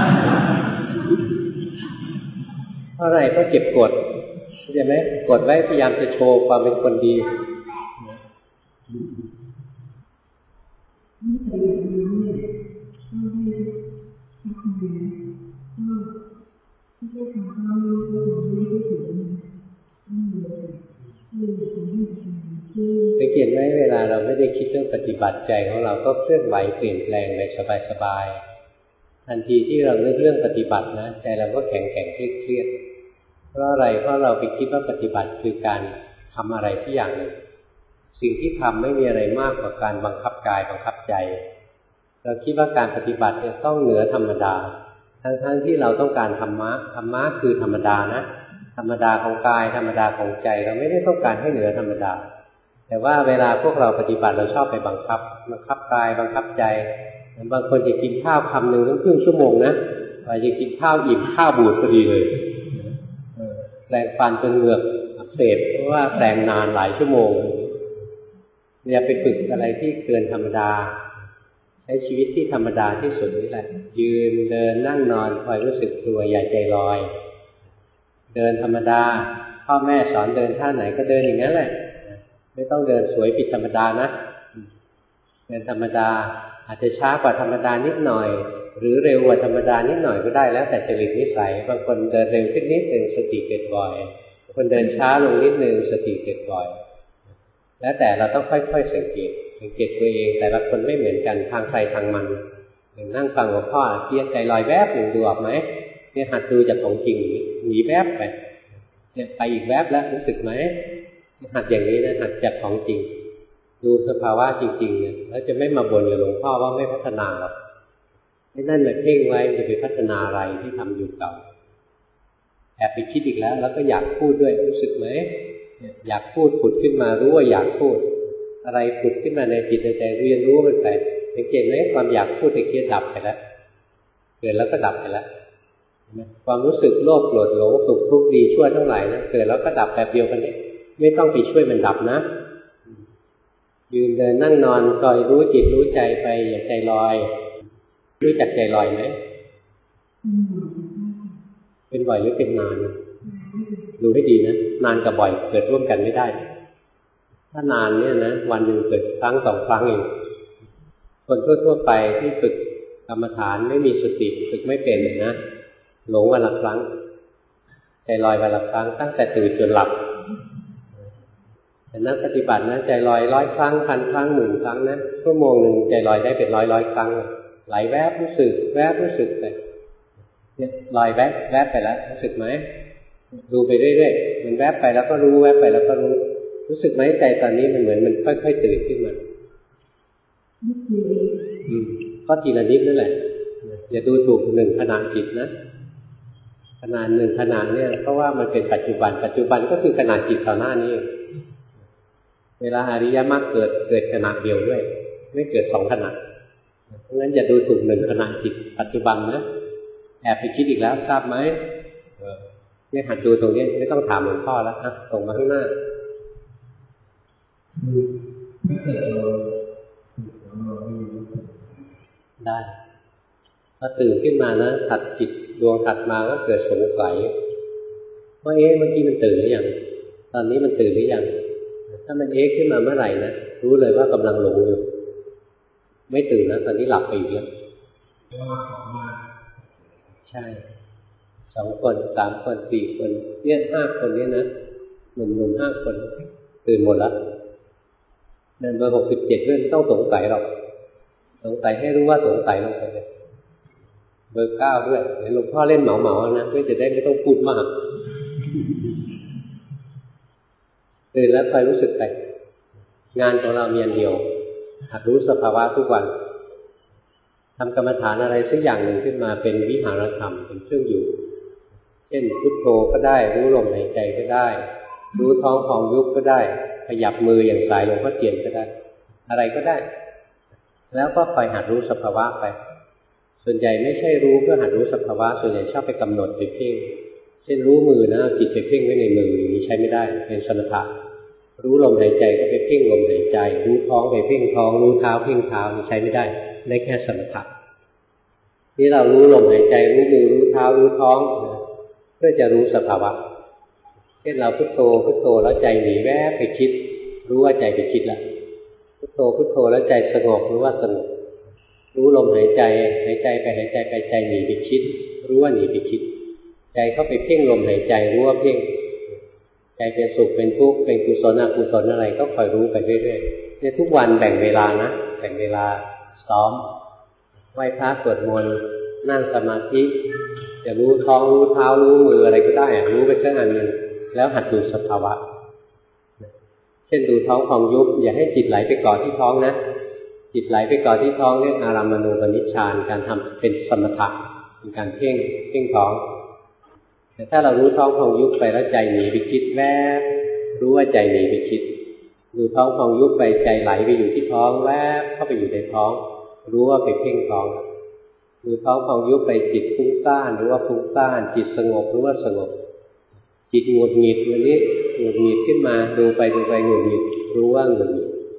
เพราะอะไรก็เก็บกดใช่ไหมกดไว้พยายามจะโชว์ความเป็นคนดีสังเกตไหมเวลาเราไม่ได้คิดเรื่องปฏิบัติใจของเราก็เคลื่อนไหวเปลี่ยนแปลงไปสบายๆทันทีที่เราเลือกเรื่องปฏิบัตินะใจเราก็แข็งแข็งเครียดๆเพราะอะไรเพราะเราไปคิดว่าปฏิบัติคือการทำอะไรที่อย่างหนึ่งสิ่งที่ทำไม่มีอะไรมากกว่าการบังคับกายบังคับใจเราคิดว่าการปฏิบัติจะต้องเหนือธรรมดาทั้งๆที่เราต้องการธรรมะธรรมะคือธรรมดานะธรรมดาของกายธรรมดาของใจเราไม่ได้ต้องการให้เหนือธรรมดาแต่ว่าเวลาพวกเราปฏิบัติเราชอบไปบังคับบังคับกายบังคับใจบางคนจะกินข้าวคำหนึ่งต้องครึ่งชั่วโมงนะว่าจะกินข้าวอิ่มข้าวบูดพอดีเลยแปรงฟันจนเหงือกอักเสบเพราะว่าแปรงนานหลายชั่วโมงอย่าไปฝึกอะไรที่เกินธรรมดาใช้ชีวิตที่ธรรมดาที่สุดนี่แหละยืนเดินนั่งนอนคอยรู้สึกตัวอย่าใจลอยเดินธรรมดาพ่อแม่สอนเดินท่าไหนก็เดินอย่างนั้นแหละไม่ต้องเดินสวยผิดธรรมดานะเดินธรรมดาอาจจะช้ากว่าธรรมดานิดหน่อยหรือเร็วกว่าธรรมดานิดหน่อยก็ได้แล้วแต่จริตนิสัยบางคนเดินเร็วขึ้นนิดนึงสติเกิดบ่อยบางคนเดินช้าลงนิดนึงสติเกิดบ่อยแล้วแต่เราต้องค่อยๆสังเกตสังเกตตัวเองแต่ละคนไม่เหมือนกันทางใครทางมันอย่างนั่งฟังหลวงพ่อเพี้ยนใจลอยแวบหนึ่งดูออกไหมเนี่ยหัดดูจากของจริงหนีแวบไปเนี่ยไปอีกแวบแล้วรู้สึกไหมหัดอย่างนี้นะหัดจากของจริงดูสภาวะจริงๆเนี่ยแล้วจะไม่มาบ่นกับหลวงพ่อว่าไม่พัฒนาหรอกไม่นั่นแบบเพ่งไว้จะไปพัฒนาอะไรที่ทำอยู่เก่าแอบไปคิดอีกแล้วแล้วก็อยากพูดด้วยรู้สึกไหมอยากพูดผุดขึ้นมารู้ว่าอยากพูดอะไรผุดขึ้นมาในจิตในใจเรียนรู้มันไปสังเกตไหมความอยากพูดตะเกียบดับไปแล้วเกิดแล้วก็ดับไปแล้วความรู้สึกโลภโกรธหลงสุขทุกข์ดีชั่วทั้งหลายนะเกิดแล้วก็ดับแบบเดียวกันเนี่ยไม่ต้องไปช่วยมันดับนะยืนเดินนั่งนอนคอยรู้จิตรู้ใจไปอย่าใจลอยรู้จักใจลอยไหมเป็นบ่อยหรือเป็นนานดูให้ดีนะนานกับบ่อยเกิดร่วมกันไม่ได้ถ้านานเนี่ยนะวันหนึ่งเกิดครั้งสองครั้งเองคนทั่วๆไปที่ฝึกกรรมฐานไม่มีสติฝึกไม่เป็นนะหลงวันละครั้งใจลอยวันละครั้งตั้งแต่ตื่นจนหลับแต่นักปฏิบัตินะใจลอยร้อยครั้งพันครั้งหมื่นครั้งนะชั่วโมงหนึ่งใจลอยได้เป็นร้อยร้อยครั้งไหลแวบรู้สึกแวบรู้สึกไปเนี่ยลอยแวบแวบไปแล้วรู้สึกไหมดูไปเรื่อยๆมันแวบไปแล้วก็รู้แวบไปแล้วก็รู้รู้สึกไหมใจตอนนี้มันเหมือนมันค่อยๆตื่นขึ้นมาอืมก็ทีละนิดนั่นแหละอย่าดูถูกหนึ่งขณะจิตนะขณะหนึ่งขณะเนี่ยเพราะว่ามันเป็นปัจจุบันปัจจุบันก็คือขณะจิตต่อหน้านี้เวลาอริยมรรคเกิดเกิดขณะเดียวด้วยไม่เกิดสองขณะเพราะงั้นอย่าดูถูกหนึ่งขณะจิตปัจจุบันนะแอบไปคิดอีกแล้วทราบไหมเนี่ยหัดดูตรงนี้ไม่ต้องถามหลวงพ่อแล้วนะส่งมาข้างหน้าได้พอตื่นขึ้นมานะถัดจิตดวงถัดมาก็เกิดสงสัยว่าเอ๊ะเมื่อกี้มันตื่นหรือยังตอนนี้มันตื่นหรือยังถ้ามันเอ๊ะขึ้นมาเมื่อไหร่นะรู้เลยว่ากำลังหลงอยู่ไม่ตื่นนะตอนนี้หลับไปอีกแล้วใช่สองคนสามคนสี่คนเนี่ยห้าคนเนี่ยนะหนุ่มหนุ่มห้าคนตื่นหมดแล้วนั่นเบอร์หกสิบเจ็ดเรื่องต้องสงสัยหรอกสงสัยให้รู้ว่าสงสัยลงไปเลยเบอร์เก้าด้วยเดี๋ยวหลวงพ่อเล่นเหมาๆนะเพื่อจะได้ไม่ต้องพูดมากตื่นแล้วคอยรู้สึกไปงานของเรามีอันเดียวหัดรู้สภาวะทุกวันทำกรรมฐานอะไรสักอย่างหนึ่งขึ้นมาเป็นวิหารธรรมเป็นเครื่องอยู่เช่นพุทโธก็ได้รู้ลมหายใจก็ได้รู้ท้องพองยุบก็ได้ขยับมืออย่างสายหลวงพ่อเทียนก็ได้อะไรก็ได้แล้วก็คอยหัดรู้สภาวะไปส่วนใหญ่ไม่ใช่รู้เพื่อหัดรู้สภาวะส่วนใหญ่ชอบไปกำหนดไปเพ่งเช่นรู้มือนะจิตไปเพ่งไว้ในมืออย่างนี้ใช้ไม่ได้เป็นสมถะรู้ลมหายใจก็ไปเพ่งลมหายใจรู้ท้องไปเพ่งท้องรู้เท้าเพ่งเท้าใช้ไม่ได้ได้แค่สมถะที่เรารู้ลมหายใจรู้มือรู้เท้ารู้ท้องเพื่อจะรู้สภาวะเช่นเราพุทโธพุทโธแล้วใจหนีแวบไปคิดรู้ว่าใจไปคิดแล้วพุทโธพุทโธแล้วใจสงบรู้ว่าสงบรู้ลมหายใจหายใจไปหายใจไปใจหนีไปคิดรู้ว่าหนีไปคิดใจเข้าไปเพ่งลมหายใจรู้ว่าเพ่งใจเป็นสุขเป็นทุกข์เป็นกุศลอกุศลอะไรก็คอยรู้ไปเรื่อยๆในทุกวันแบ่งเวลานะแบ่งเวลาซ้อมไหว้พระสวดมนต์นั่งสมาธิจะรู้ท้องรู้เท้ารู้มืออะไรก็ได้รู้ไปแค่อันนึงแล้วหัดดูสภาวะเช่นดูท้องพองยุบอย่าให้จิตไหลไปเกาะที่ท้องนะจิตไหลไปเกาะที่ท้องเรียกอารัมมณูปนิชฌานการทำเป็นสมถะเป็นการเพ่งเพ่งท้องแต่ถ้าเรารู้ท้องพองยุบไปแล้วใจหนีไปคิดแวบรู้ว่าใจหนีไปคิดดูท้องพองยุบไปใจไหลไปอยู่ที่ท้องแวบเข้าไปอยู่ในท้องรู้ว่าไปเพ่งท้องดูท้องพองยุบไปจิตฟุ้งซ่านรู้ว่าฟุ้งซ่านจิตสงบรู้ว่าสงบจิตหงุดหงิดวันนี้หงุดหงิดขึ้นมาดูไปดูไปหงุดหงิดรู้ว่าหงุดหงิด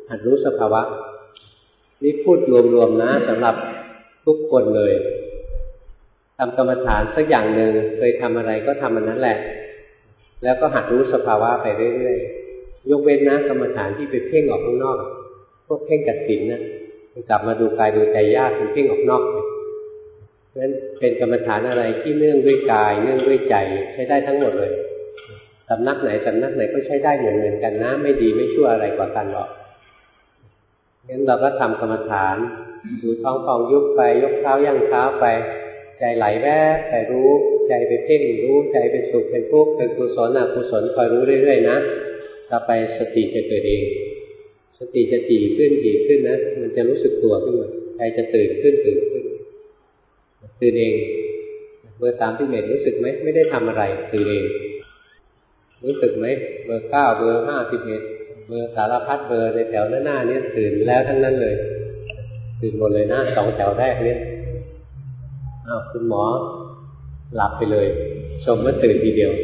หัดรู้สภาวะนี่พูดรวมๆนะสำหรับทุกคนเลยทำกรรมฐานสักอย่างหนึ่งเคยทำอะไรก็ทำอันนั้นแหละแล้วก็หัดรู้สภาวะไปเรื่อยๆยกเว้นนะกรรมฐานที่ไปเพ่งออกข้างนอกพวกเพ่งกัดสินนะกลับมาดูกายดูใจยากมันเพ่งออกนอกเลยเพราะฉะนั้นเป็นกรรมฐานอะไรที่เนื่องด้วยกายเนื่องด้วยใจใช้ได้ทั้งหมดเลยสำนักไหนสำนักไหนก็ใช้ได้เหมือนกันนะไม่ดีไม่ชั่วอะไรกว่ากันหรอกงั้นเราก็ทำกรรมฐานดูท้องฟองยุบไปยกเท้าย่างเท้าไปใจไหลแวบไปรู้ใจไปเพ่งรู้ใจเป็นสุขเป็นทุกข์เป็นกุศลอกุศลคอยรู้เรื่อยๆนะต่อไปสติจะเกิดเองสติจะถี่ขึ้นถี่ขึ้นนะมันจะรู้สึกตัวขึ้นมาใจจะตื่นขึ้นตื่นขึ้นตื่นเองเบอร์สามที่เมตรรู้สึกไหมไม่ได้ทำอะไรตื่นเองรู้สึกไหมเบอร์เก้าเบอร์ห้าสิบเอ็ดเบอร์สารพัดเบอร์ในแถวหน้าๆเนี่ยตื่นแล้วทั้งนั้นเลยตื่นหมดเลยนะสองแถวแรกเนี่ยอ้าวคุณหมอหลับไปเลยชมว่าตื่นทีเดียว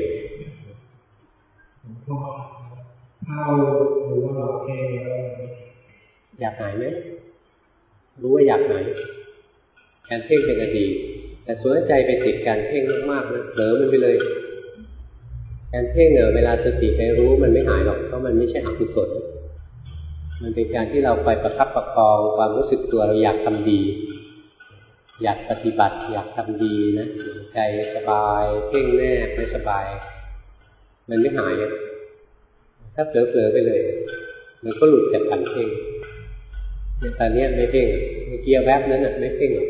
ถ้าเรารู้ว่าเราเพ่งอยากหายไหมรู้ว่าอยากหายการเพ่งเป็นอดีตแต่ส่วนใจไปติดการเพ่งมากๆนะเผลอมันไปเลยการเพ่งเนี่ยเวลาสติไปรู้มันไม่หายหรอกเพราะมันไม่ใช่อกุศลมันเป็นการที่เราไปประคับประคองความรู้สึกตัวเราอยากทำดีอยากปฏิบัติอยากทำดีนะใจสบายเพ่งแน่ไม่สบายมันไม่หายอ่ะถ้าเผลอๆไปเลยมันก็หลุดจากการเพ่งอย่างตอนนี้ไม่เพ่งเมื่อกี้แวบนั้นน่ะไม่เพ่งหรอก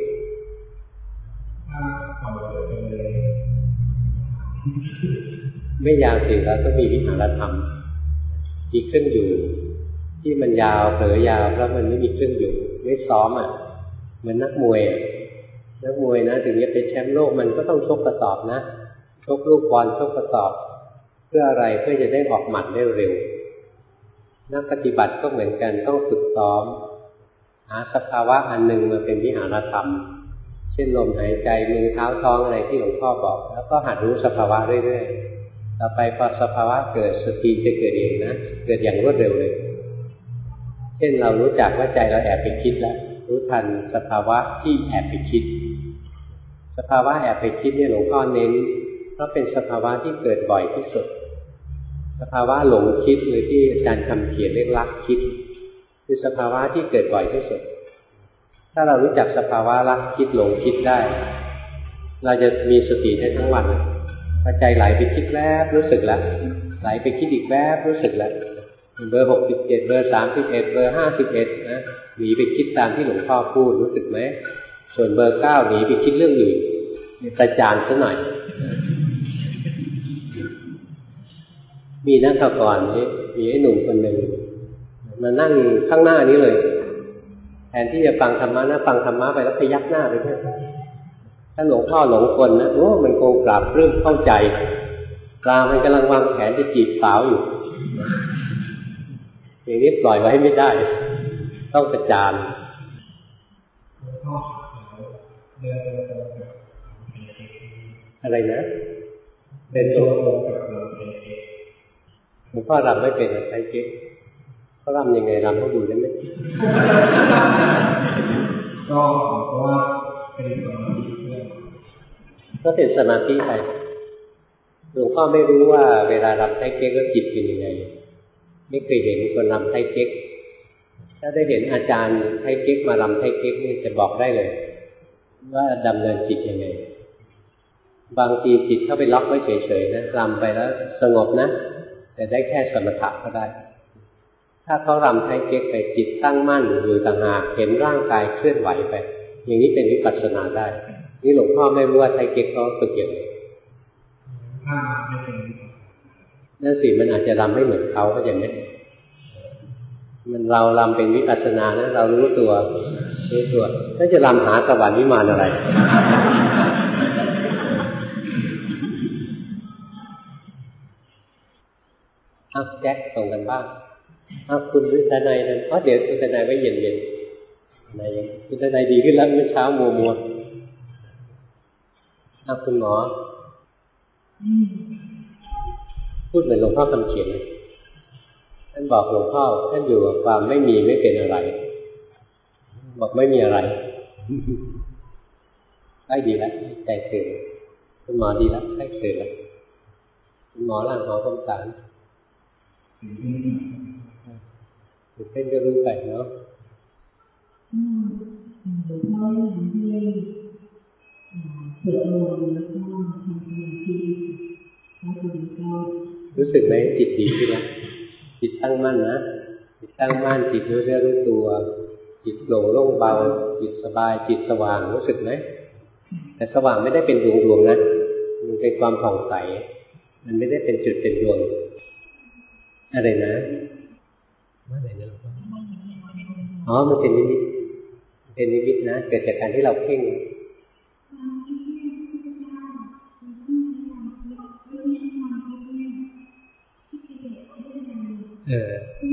ไม่ยาวสิแล้วก็มีวิหารธรรมมีเครื่องอยู่ที่มันยาวเผลอยาวเพราะมันไม่มีเครื่องอยู่ไม่ซ้อมอ่ะเหมือนนักมวยนักมวยนะถึงจะเป็นแชมป์โลกมันก็ต้องชกกระสอบนะชกลูกบอลชกกระสอบเพื่ออะไรเพื่อจะได้ออกหมัดได้เร็วนักปฏิบัติก็เหมือนกันต้องฝึกซ้อมหาสภาวะอันหนึ่งมาเป็นวิหารธรรมเช่นลมหายใจมือเท้าท้องอะไรที่หลวงพ่อบอกแล้วก็หัดรู้สภาวะเรื่อยๆต่อไปพอสภาวะเกิดสติจะเกิดเองนะเกิดอย่างรวดเร็วเลยเช่นเรารู้จักว่าใจเราแอบไปคิดแล้วรู้ทันสภาวะที่แอบไปคิดสภาวะแอบไปคิดเนี่ยหลวงพ่อเน้นเพราะเป็นสภาวะที่เกิดบ่อยที่สุดสภาวะหลงคิดหรือที่อาจารย์คำเขียนเรียกลักคิดคือสภาวะที่เกิดบ่อยที่สุดถ้าเรารู้จักสภาวะลักคิดหลงคิดได้เราจะมีสติได้ทั้งวันพอใจไหลไปคิดแวบรู้สึกแล้วไหลไปคิดอีกแวบรู้สึกแล้วเบอร์หกสิบเจ็ดเบอร์สามสิบเอ็ดเบอร์ห้าสิบเอ็ดนะหนีไปคิดตามที่หลวงพ่อพูดรู้สึกไหมส่วนเบอร์เก้าหนีไปคิดเรื่องอื่นประจานซะหน่อยมีนักข่าวก่อนนี้มีไอ้หนุ่มคนหนึ่งมานั่งข้างหน้านี้เลยแทนที่จะฟังธรรมะนะฟังธรรมะไปแล้วพยักหน้าไปเพื่อนถ้าหลวงพ่อหลงกลนะโอ้มันโกงกราบเรื่องเข้าใจปลามันกำลังวางแผนจะจีบสาวอยู่อย่างนี้ปล่อยไว้ไม่ได้ต้องประจานอะไรนะเป็นตัวหลวงพ่อรำไม่เป็นใช้เก๊กเขารำยังไงรำเขาดูได้ไหมก็เพราะว่าเป็นสมาธิก็เป็นสมาธิไปหลวงพ่อไม่รู้ว่าเวลารำใช้เก๊กแล้วจิตเป็นยังไงไม่เคยเห็นคนรำไทยเก๊กถ้าได้เห็นอาจารย์ไทยเก๊กมารำไทยเก๊กนี่จะบอกได้เลยว่าดำเนินจิตยังไงบางทีจิตเข้าไปล็อกไว้เฉยๆนะรำไปแล้วสงบนะแต่ได้แค่สมถะก็ได้ถ้าเขารำไทยเก๊กไปจิตตั้งมั่นอยู่ต่างหากเห็นร่างกายเคลื่อนไหวไปอย่างนี้เป็นวิปัสสนาได้นี่หลวงพ่อไม่รู้ว่าไทยเก๊กเขาฝึกอย่างไรนั่นสิมันอาจจะรำไม่เหมือนเขาก็อย่างนี้มันเรารำเป็นวิปัสสนานะเรารู้ตัวรู้ตัวถ้าจะรำหาสวรรค์วิมานอะไรอ้าวแจ็คส่งกันบ้างอ้าวคุณวิทยานัยนั้นอ๋อเดี๋ยวคุณวิทยานัยไว้เย็นๆนายคุณวิทยานัยดีขึ้นแล้วเมื่อเช้ามัวมัวอ้าวคุณหมอพูดเหมือนหลวงพ่อคำเขียนเลยท่านบอกหลวงพ่อท่านอยู่กับความไม่มีไม่เป็นอะไรบอกไม่มีอะไรได้ดีแล้วใจตื่นคุณหมอดีแล้วได้ตื่นแล้วคุณหมอร่างหมอคมสารตื่นเต้นก็รู้ไปเนาะหลวงพ่อให้เปิดโลกแล้วก็ทำสมาธิแล้วก็รู้สึกไหมจิตดีขึ้นแล้วจิตตั้งมั่นนะจิตตั้งมั่นจิตรู้เรื่องรู้ตัวจิตโปร่งโล่งเบาจิตสบายจิตสว่างรู้สึกไหมแต่สว่างไม่ได้เป็นดวงดวงนะมันเป็นความผ่องใสมันไม่ได้เป็นจุดเป็นดวงอะไรนะอะไรนะอ๋อมันเป็นนิมิตเป็นนิมิตนะเกิดจากการที่เราเพ่งเออ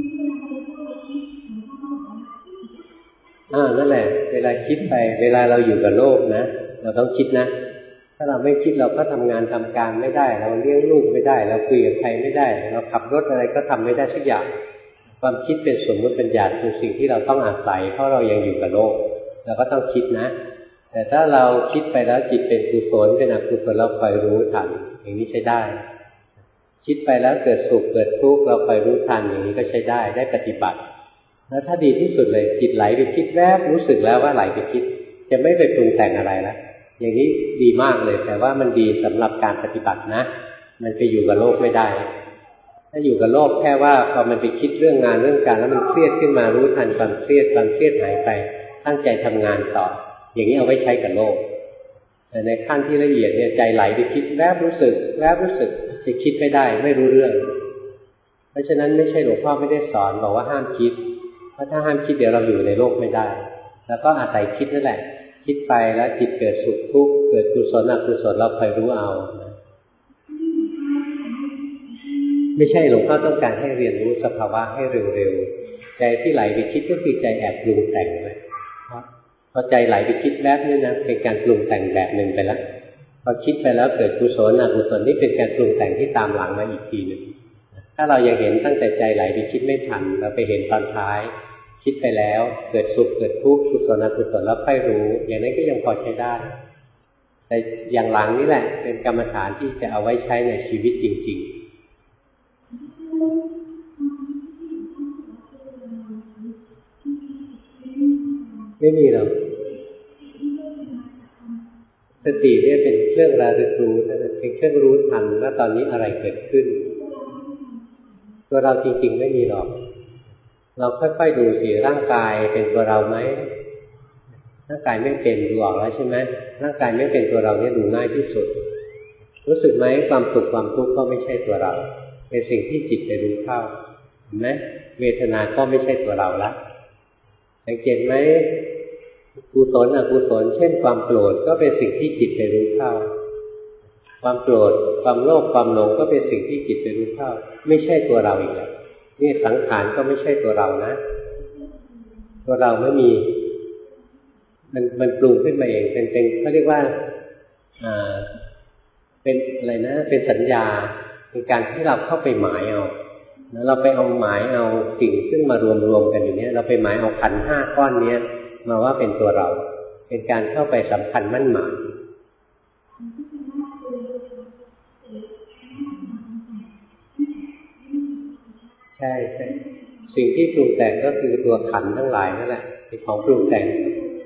อ่านั่นแหละเวลาคิดไปเวลาเราอยู่กับโลกนะเราต้องคิดนะถ้าเราไม่คิดเราก็ทำงานทำการไม่ได้เราเลี้ยงลูกไม่ได้เราคุยกับใครไม่ได้เราขับรถอะไรก็ทำไม่ได้สักอย่างความคิดเป็นสมมุติบัญญัติคือสิ่งที่เราต้องอาศัยเพราะเรายังอยู่กับโลกเราก็ต้องคิดนะแต่ถ้าเราคิดไปแล้วจิตเป็นกุศลเป็นอกุศลเราคอยรู้ทันอย่างนี้ใช้ได้คิดไปแล้วเกิดสุขเกิดทุกข์เราคอยรู้ทันอย่างนี้ก็ใช้ได้ได้ปฏิบัติแล้วถ้าดีที่สุดเลยจิตไหลไปคิดแวบรู้สึกแล้วว่าไหลไปคิดจะไม่ไปปรุงแต่งอะไรแล้วอย่างนี้ดีมากเลยแต่ว่ามันดีสำหรับการปฏิบัตินะมันไปอยู่กับโลกไม่ได้ถ้าอยู่กับโลกแค่ว่าพอมันไปคิดเรื่องงานเรื่องการแล้วมันเครียดขึ้นมารู้ทันความเครียดความเครียดหายไปตั้งใจทำงานต่ออย่างนี้เอาไว้ใช้กับโลกแต่ในขั้นที่ละเอียดเนี่ยใจไหลไปคิดแวบรู้สึกแวบรู้สึกจะคิดไม่ได้ไม่รู้เรื่องเพราะฉะนั้นไม่ใช่หลวงพ่อไม่ได้สอนบอกว่าห้ามคิดเพราะถ้าห้ามคิดเดี๋ยวเราอยู่ในโลกไม่ได้แล้วก็อาศัยคิดนั่นแหละคิดไปแล้วจิตเกิดสุขทุกข์เกิดกุศลอกุศลเราคอยรู้เอาไม่ใช่หลวงพ่อต้องการให้เรียนรู้สภาวะให้เร็วๆใจที่ไหลไปคิดก็คือใจแอบปรุงแต่งเลยพอใจไหลไปคิดแวบนี่นะเป็นการปรุงแต่งแบบหนึ่งไปแล้วพอคิดไปแล้วเกิดกุศลอกุศลนี่เป็นการปรุงแต่งที่ตามหลังมาอีกทีหนึ่งถ้าเรายังเห็นตั้งแต่ใจไหลไปคิดไม่ทันเราไปเห็นตอนท้ายคิดไปแล้วเกิดสุขเกิดทุกข์กุศลอกุศลแล้วค่อยรู้อย่างนั้นก็ยังพอใช้ได้แต่อย่างหลังนี่แหละเป็นกรรมฐานที่จะเอาไว้ใช้ในชีวิตจริงๆไม่มีหรอกสติเนี่ยเป็นเครื่องระลึกรู้เป็นเครื่องรู้ทันว่าตอนนี้อะไรเกิดขึ้นตัวเราจริงๆไม่มีหรอกเราค่อยๆดูสิร่างกายเป็นตัวเราไหมร่างกายไม่เป็นดูออกแล้วใช่ไหมร่างกายไม่เป็นตัวเราเนี่ยดูง่ายที่สุดรู้สึกไหมความสุขความทุกข์ก็ไม่ใช่ตัวเราเป็นสิ่งที่จิตไปรู้เข้าเห็นไหมเวทนาก็ไม่ใช่ตัวเราละสังเกตไหมกุศลอกุศลเช่นความโกรธก็เป็นสิ่งที่จิตไปรู้เข้าความโกรธความโลภความหลงก็เป็นสิ่งที่จิตไปรู้เข้าไม่ใช่ตัวเราอีกแล้วนี่สังขารก็ไม่ใช่ตัวเรานะตัวเราไม่มีมันมันปรุงขึ้นมาเองเป็นเป็นเขาเรียกว่าอ่าเป็นอะไรนะเป็นสัญญาเป็นการที่เราเข้าไปหมายเอาแล้วเราไปเอาหมายเอาสิ่งซึ่งมารวมๆกันอยู่เนี้ยเราไปหมายเอาขันธ์ห้าก้อนเนี้ยมาว่าเป็นตัวเราเป็นการเข้าไปสำคัญมั่นหมายใช่ใช่สิ่งที่ปรุงแต่งก็คือตัวขันธ์ทั้งหลายนั่นแหละเป็นของปรุงแต่ง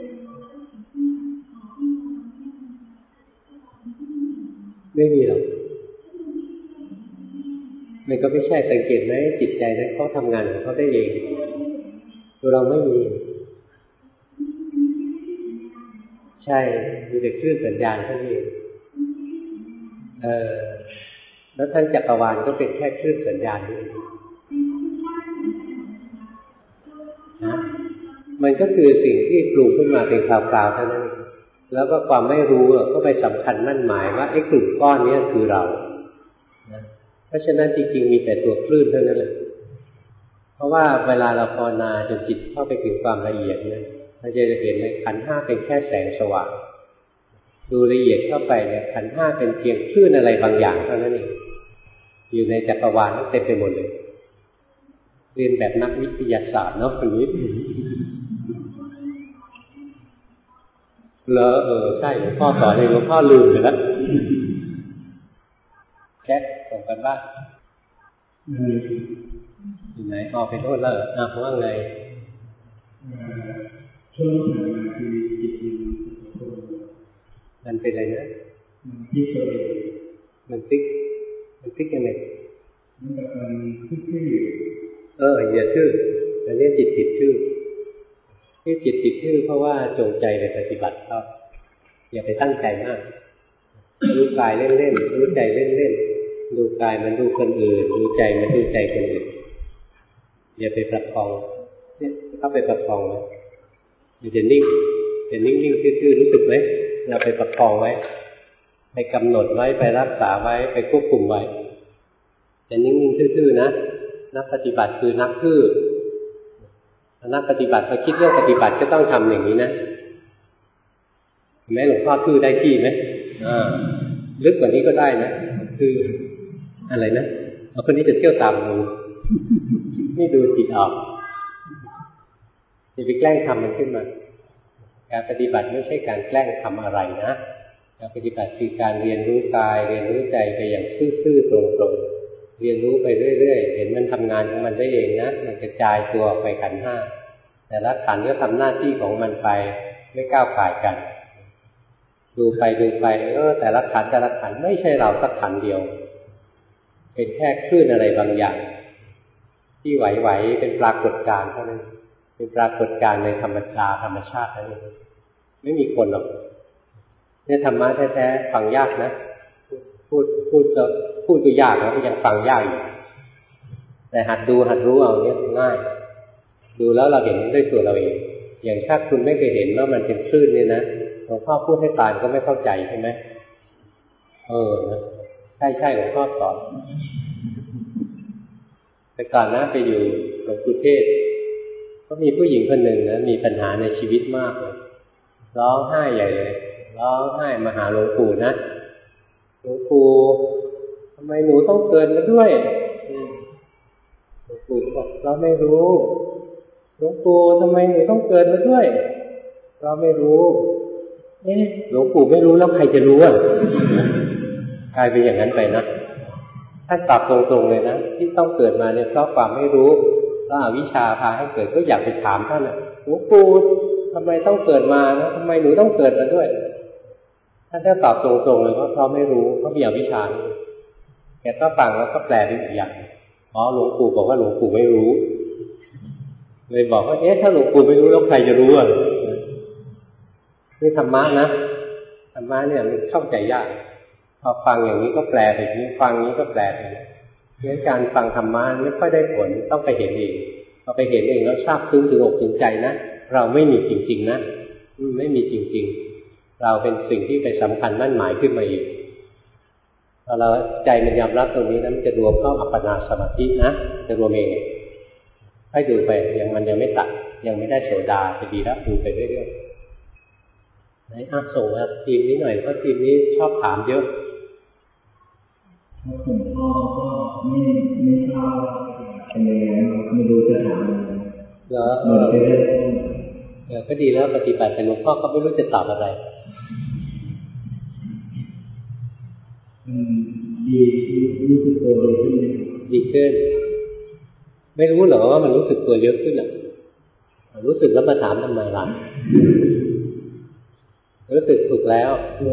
ไม่มีหรอกมันก็ไม่ใช่สังเกตไหมจิตใจนั้นเขาทำงานของเขาได้เองตัวเราไม่มีใช่มีแต่คลื่นสัญญาณเท่านี้เออแล้วทั้งจักรวาลก็เป็นแค่คลื่นสัญญาณนี่นะมันก็คือสิ่งที่ปรุงขึ้นมาเป็นคราวๆเท่านั้นแล้วก็ความไม่รู้ก็ไปสำคัญมั่นหมายว่าไอ้กลุ่มก้อนนี้คือเรานะเพราะฉะนั้นจริงๆมีแต่ตัวคลื่นเท่านั้นแหละเพราะว่าเวลาเราภาวนาจนจิตเข้าไปถึงความละเอียดเนี่ยเราจะเห็นเลยขันธ์ห้าเป็นแค่แสงสว่างดูละเอียดเข้าไปเนี่ยขันธ์ห้าเป็นเพียงคลื่นอะไรบางอย่างเท่านั้นเองอยู่ในจักรวาลเต็มไปหมดเลยเรียนแบบนักวิทยาศาสตร์เนาะคนนี้เหรอเออใช่หลวงพ่อสอนเองหลวงพ่อลืมไปแล้วแค่ส่งกันบ้างอยู่ไหนออกไปโน่นแล้วอ่ะว่าไงช่วงที่ผ่านมาคือจิตมันเป็นอะไรนะมันพลิกตัวเองมันพลิกมันพลิกยังไงมันแบบมันพลิกชื่อเอออย่าชื่อแต่เรียกจิตติดชื่อที่จิตติดชื่อเพราะว่าจงใจไปปฏิบัติครับอย่าไปตั้งใจมากรู้กายเล่นๆรู้ใจเล่นๆดูกายมันดูคนอื่นดูใจมันดูใจคนอื่นอย่าไปประคองเนี่ยเข้าไปประคองไว้มันจะนิ่งจะนิ่งๆซื่อๆรู้สึกไหมอย่าไปประคองไว้ไปกำหนดไว้ไปรักษาไว้ไปควบคุมไว้จะนิ่งๆซื่อๆนะนักปฏิบัติคือนักซื่อนักปฏิบัติพอคิดเรื่องปฏิบัติก็ต้องทำอย่างนี้นะแม้หลวงพ่อซื่อได้ที่ไหมอ่าลึกกว่านี้ก็ได้นะคืออะไรนะเอาคนนี้จะเที่ยวตามดูนี่ดูจิตออกอย่าไปแกล้งทำมันขึ้นมาการปฏิบัติไม่ใช่การแกล้งทำอะไรนะการปฏิบัติคือการเรียนรู้กายเรียนรู้ใจไปอย่างซื่อๆตรงๆเรียนรู้ไปเรื่อยๆเห็นมันทำงานของมันได้เองนะมันกระจายตัวออกไปขันธ์ห้าแต่ละขันธ์ก็ทำหน้าที่ของมันไปไม่ก้าวก่ายกันดูไปดูไปเออแต่ละขันธ์แต่ละขันธ์ไม่ใช่เราสักขันธ์เดียวเป็นแค่คลื่นอะไรบางอย่างที่ไหวๆเป็นปรากฏการณ์เท่านั้นเป็นปรากฏการณ์ในธรรมชาติธรรมชาตินั่นเองไม่มีคนหรอกเนี่ยธรรมะแท้ๆฟังยากนะพูดพูดจะพูดก็ยากนะก็ยังฟังยากอยู่แต่หัดดูหัดรู้เอาเนี่ยง่ายดูแล้วเราเห็นด้วยตัวเราเองอย่างถ้าคุณไม่เคยเห็นว่ามันเป็นคลื่นเนี่ยนะหลวงพ่อพูดให้ตายก็ไม่เข้าใจใช่ไหมเออนะใช่ใช่หลวงพ่อสอนแต่ก่อนนะไปอยู่หลวงปู่เทศก็มีผู้หญิงคนหนึ่งนะมีปัญหาในชีวิตมากเลยร้องไห้ใหญ่เลยร้องไห้มาหาหลวงปู่นะหลวงปู่ทำไมหนูต้องเกิดมาด้วยหลวงปู่บอกเราไม่รู้หลวงปู่ทำไมหนูต้องเกิดมาด้วยเราไม่รู้เอ๊ะหลวงปู่ไม่รู้แล้วใครจะรู้อ่ะกลายเป็นอย่างนั้นไปนะถ้าตอบตรงๆเลยนะที่ต้องเกิดมาเนี่ยเพราะความไม่รู้เพราะอวิชชาพาให้เกิดก็อยากไปถามท่านน่ะหลวงปู่ทำไมต้องเกิดมานะทำไมหนูต้องเกิดมาด้วยท่านถ้าตอบตรงๆเลยว่าเพราะไม่รู้เพราะมีอวิชชาแกก็ฟังแล้วก็แปลเป็นอีกอย่างอ๋อหลวงปู่บอกว่าหลวงปู่ไม่รู้เลยบอกว่าเอ๊ะถ้าหลวงปู่ไม่รู้แล้วใครจะรู้อ่ะนี่ธรรมะนะธรรมะเนี่ยมันเข้าใจยากพอฟังอย่างนี้ก็แปลไปนี้ฟังนี้ก็แปลไปนี้เพราะฉะนั้นการฟังธรรมะไม่ค่อยได้ผลต้องไปเห็นเองพอไปเห็นเองแล้วทราบซึ้งถึงอกถึงใจนะเราไม่มีจริงๆนะไม่มีจริงๆเราเป็นสิ่งที่ไปสำคัญมั่นหมายขึ้นมาอีกพอเราใจมันยอมรับตรงนี้นะมันจะรวมเข้าอัปปนาสมาธินะจะรวมเองให้ดูไปยังมันยังไม่ตัดยังไม่ได้โสดาจะดีแล้วดูไปเรื่อยๆไหนอ่ะส่งมาทีมนี้หน่อยเพราะทีมนี้ชอบถามเยอะผมก็ไม่ไม่ทราบเป็นยังไงไม่รู้จะถามเหรอเออได้เออก็ดีแล้วปฏิบัติแต่หลวงพ่อก็ไม่รู้จะตอบอะไรอืมดีรู้สึกตัวดีขึ้นดีขึ้นไม่รู้เหรอว่ามันรู้สึกตัวเยอะขึ้นอ่ะรู้สึกแล้วมาถามทำไมล่ะรู้สึกถูกแล้ว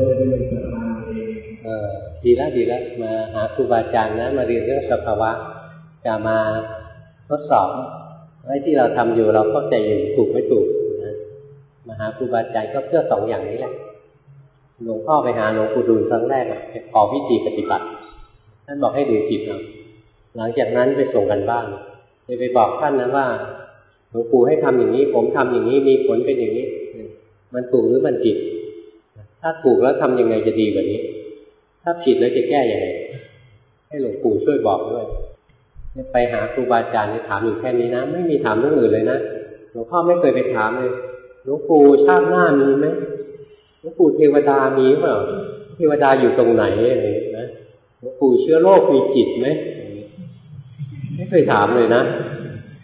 เออดีแล้วดีแล้วมาหาครูบาอาจารย์นะมาเรียนเรื่องสภาวะจะมาทดสอบไอ้ที่เราทำอยู่เราเข้าใจอยู่ถูกไม่ถูกนะมาหาครูบาอาจารย์ก็เพื่อสองอย่างนี้แหละหลวงพ่อไปหาหลวงปู่ดูลครั้งแรกอ่ะขอวิธีปฏิบัติท่านบอกให้ดูจิตเอาหลังจากนั้นไปส่งกันบ้านไปบอกท่านนะว่าหลวงปู่ให้ทำอย่างนี้ผมทำอย่างนี้มีผลเป็นอย่างนี้มันถูกหรือมันผิดถ้าถูกแล้วทำยังไงจะดีกว่านี้ถ้าผิดแล้วจะแก้ยังไงให้หลวงปู่ช่วยบอกด้วยไปหาครูบาอาจารย์ถามอยู่แค่นี้นะไม่มีถามเรื่องอื่นเลยนะหลวงพ่อไม่เคยไปถามเลยหลวงปู่ชาติหน้ามีไหมหลวงปู่เทวดามีเปล่าเทวดาอยู่ตรงไหนอะไรนะหลวงปู่เชื้อโรคมีจิตไหมไม่เคยถามเลยนะ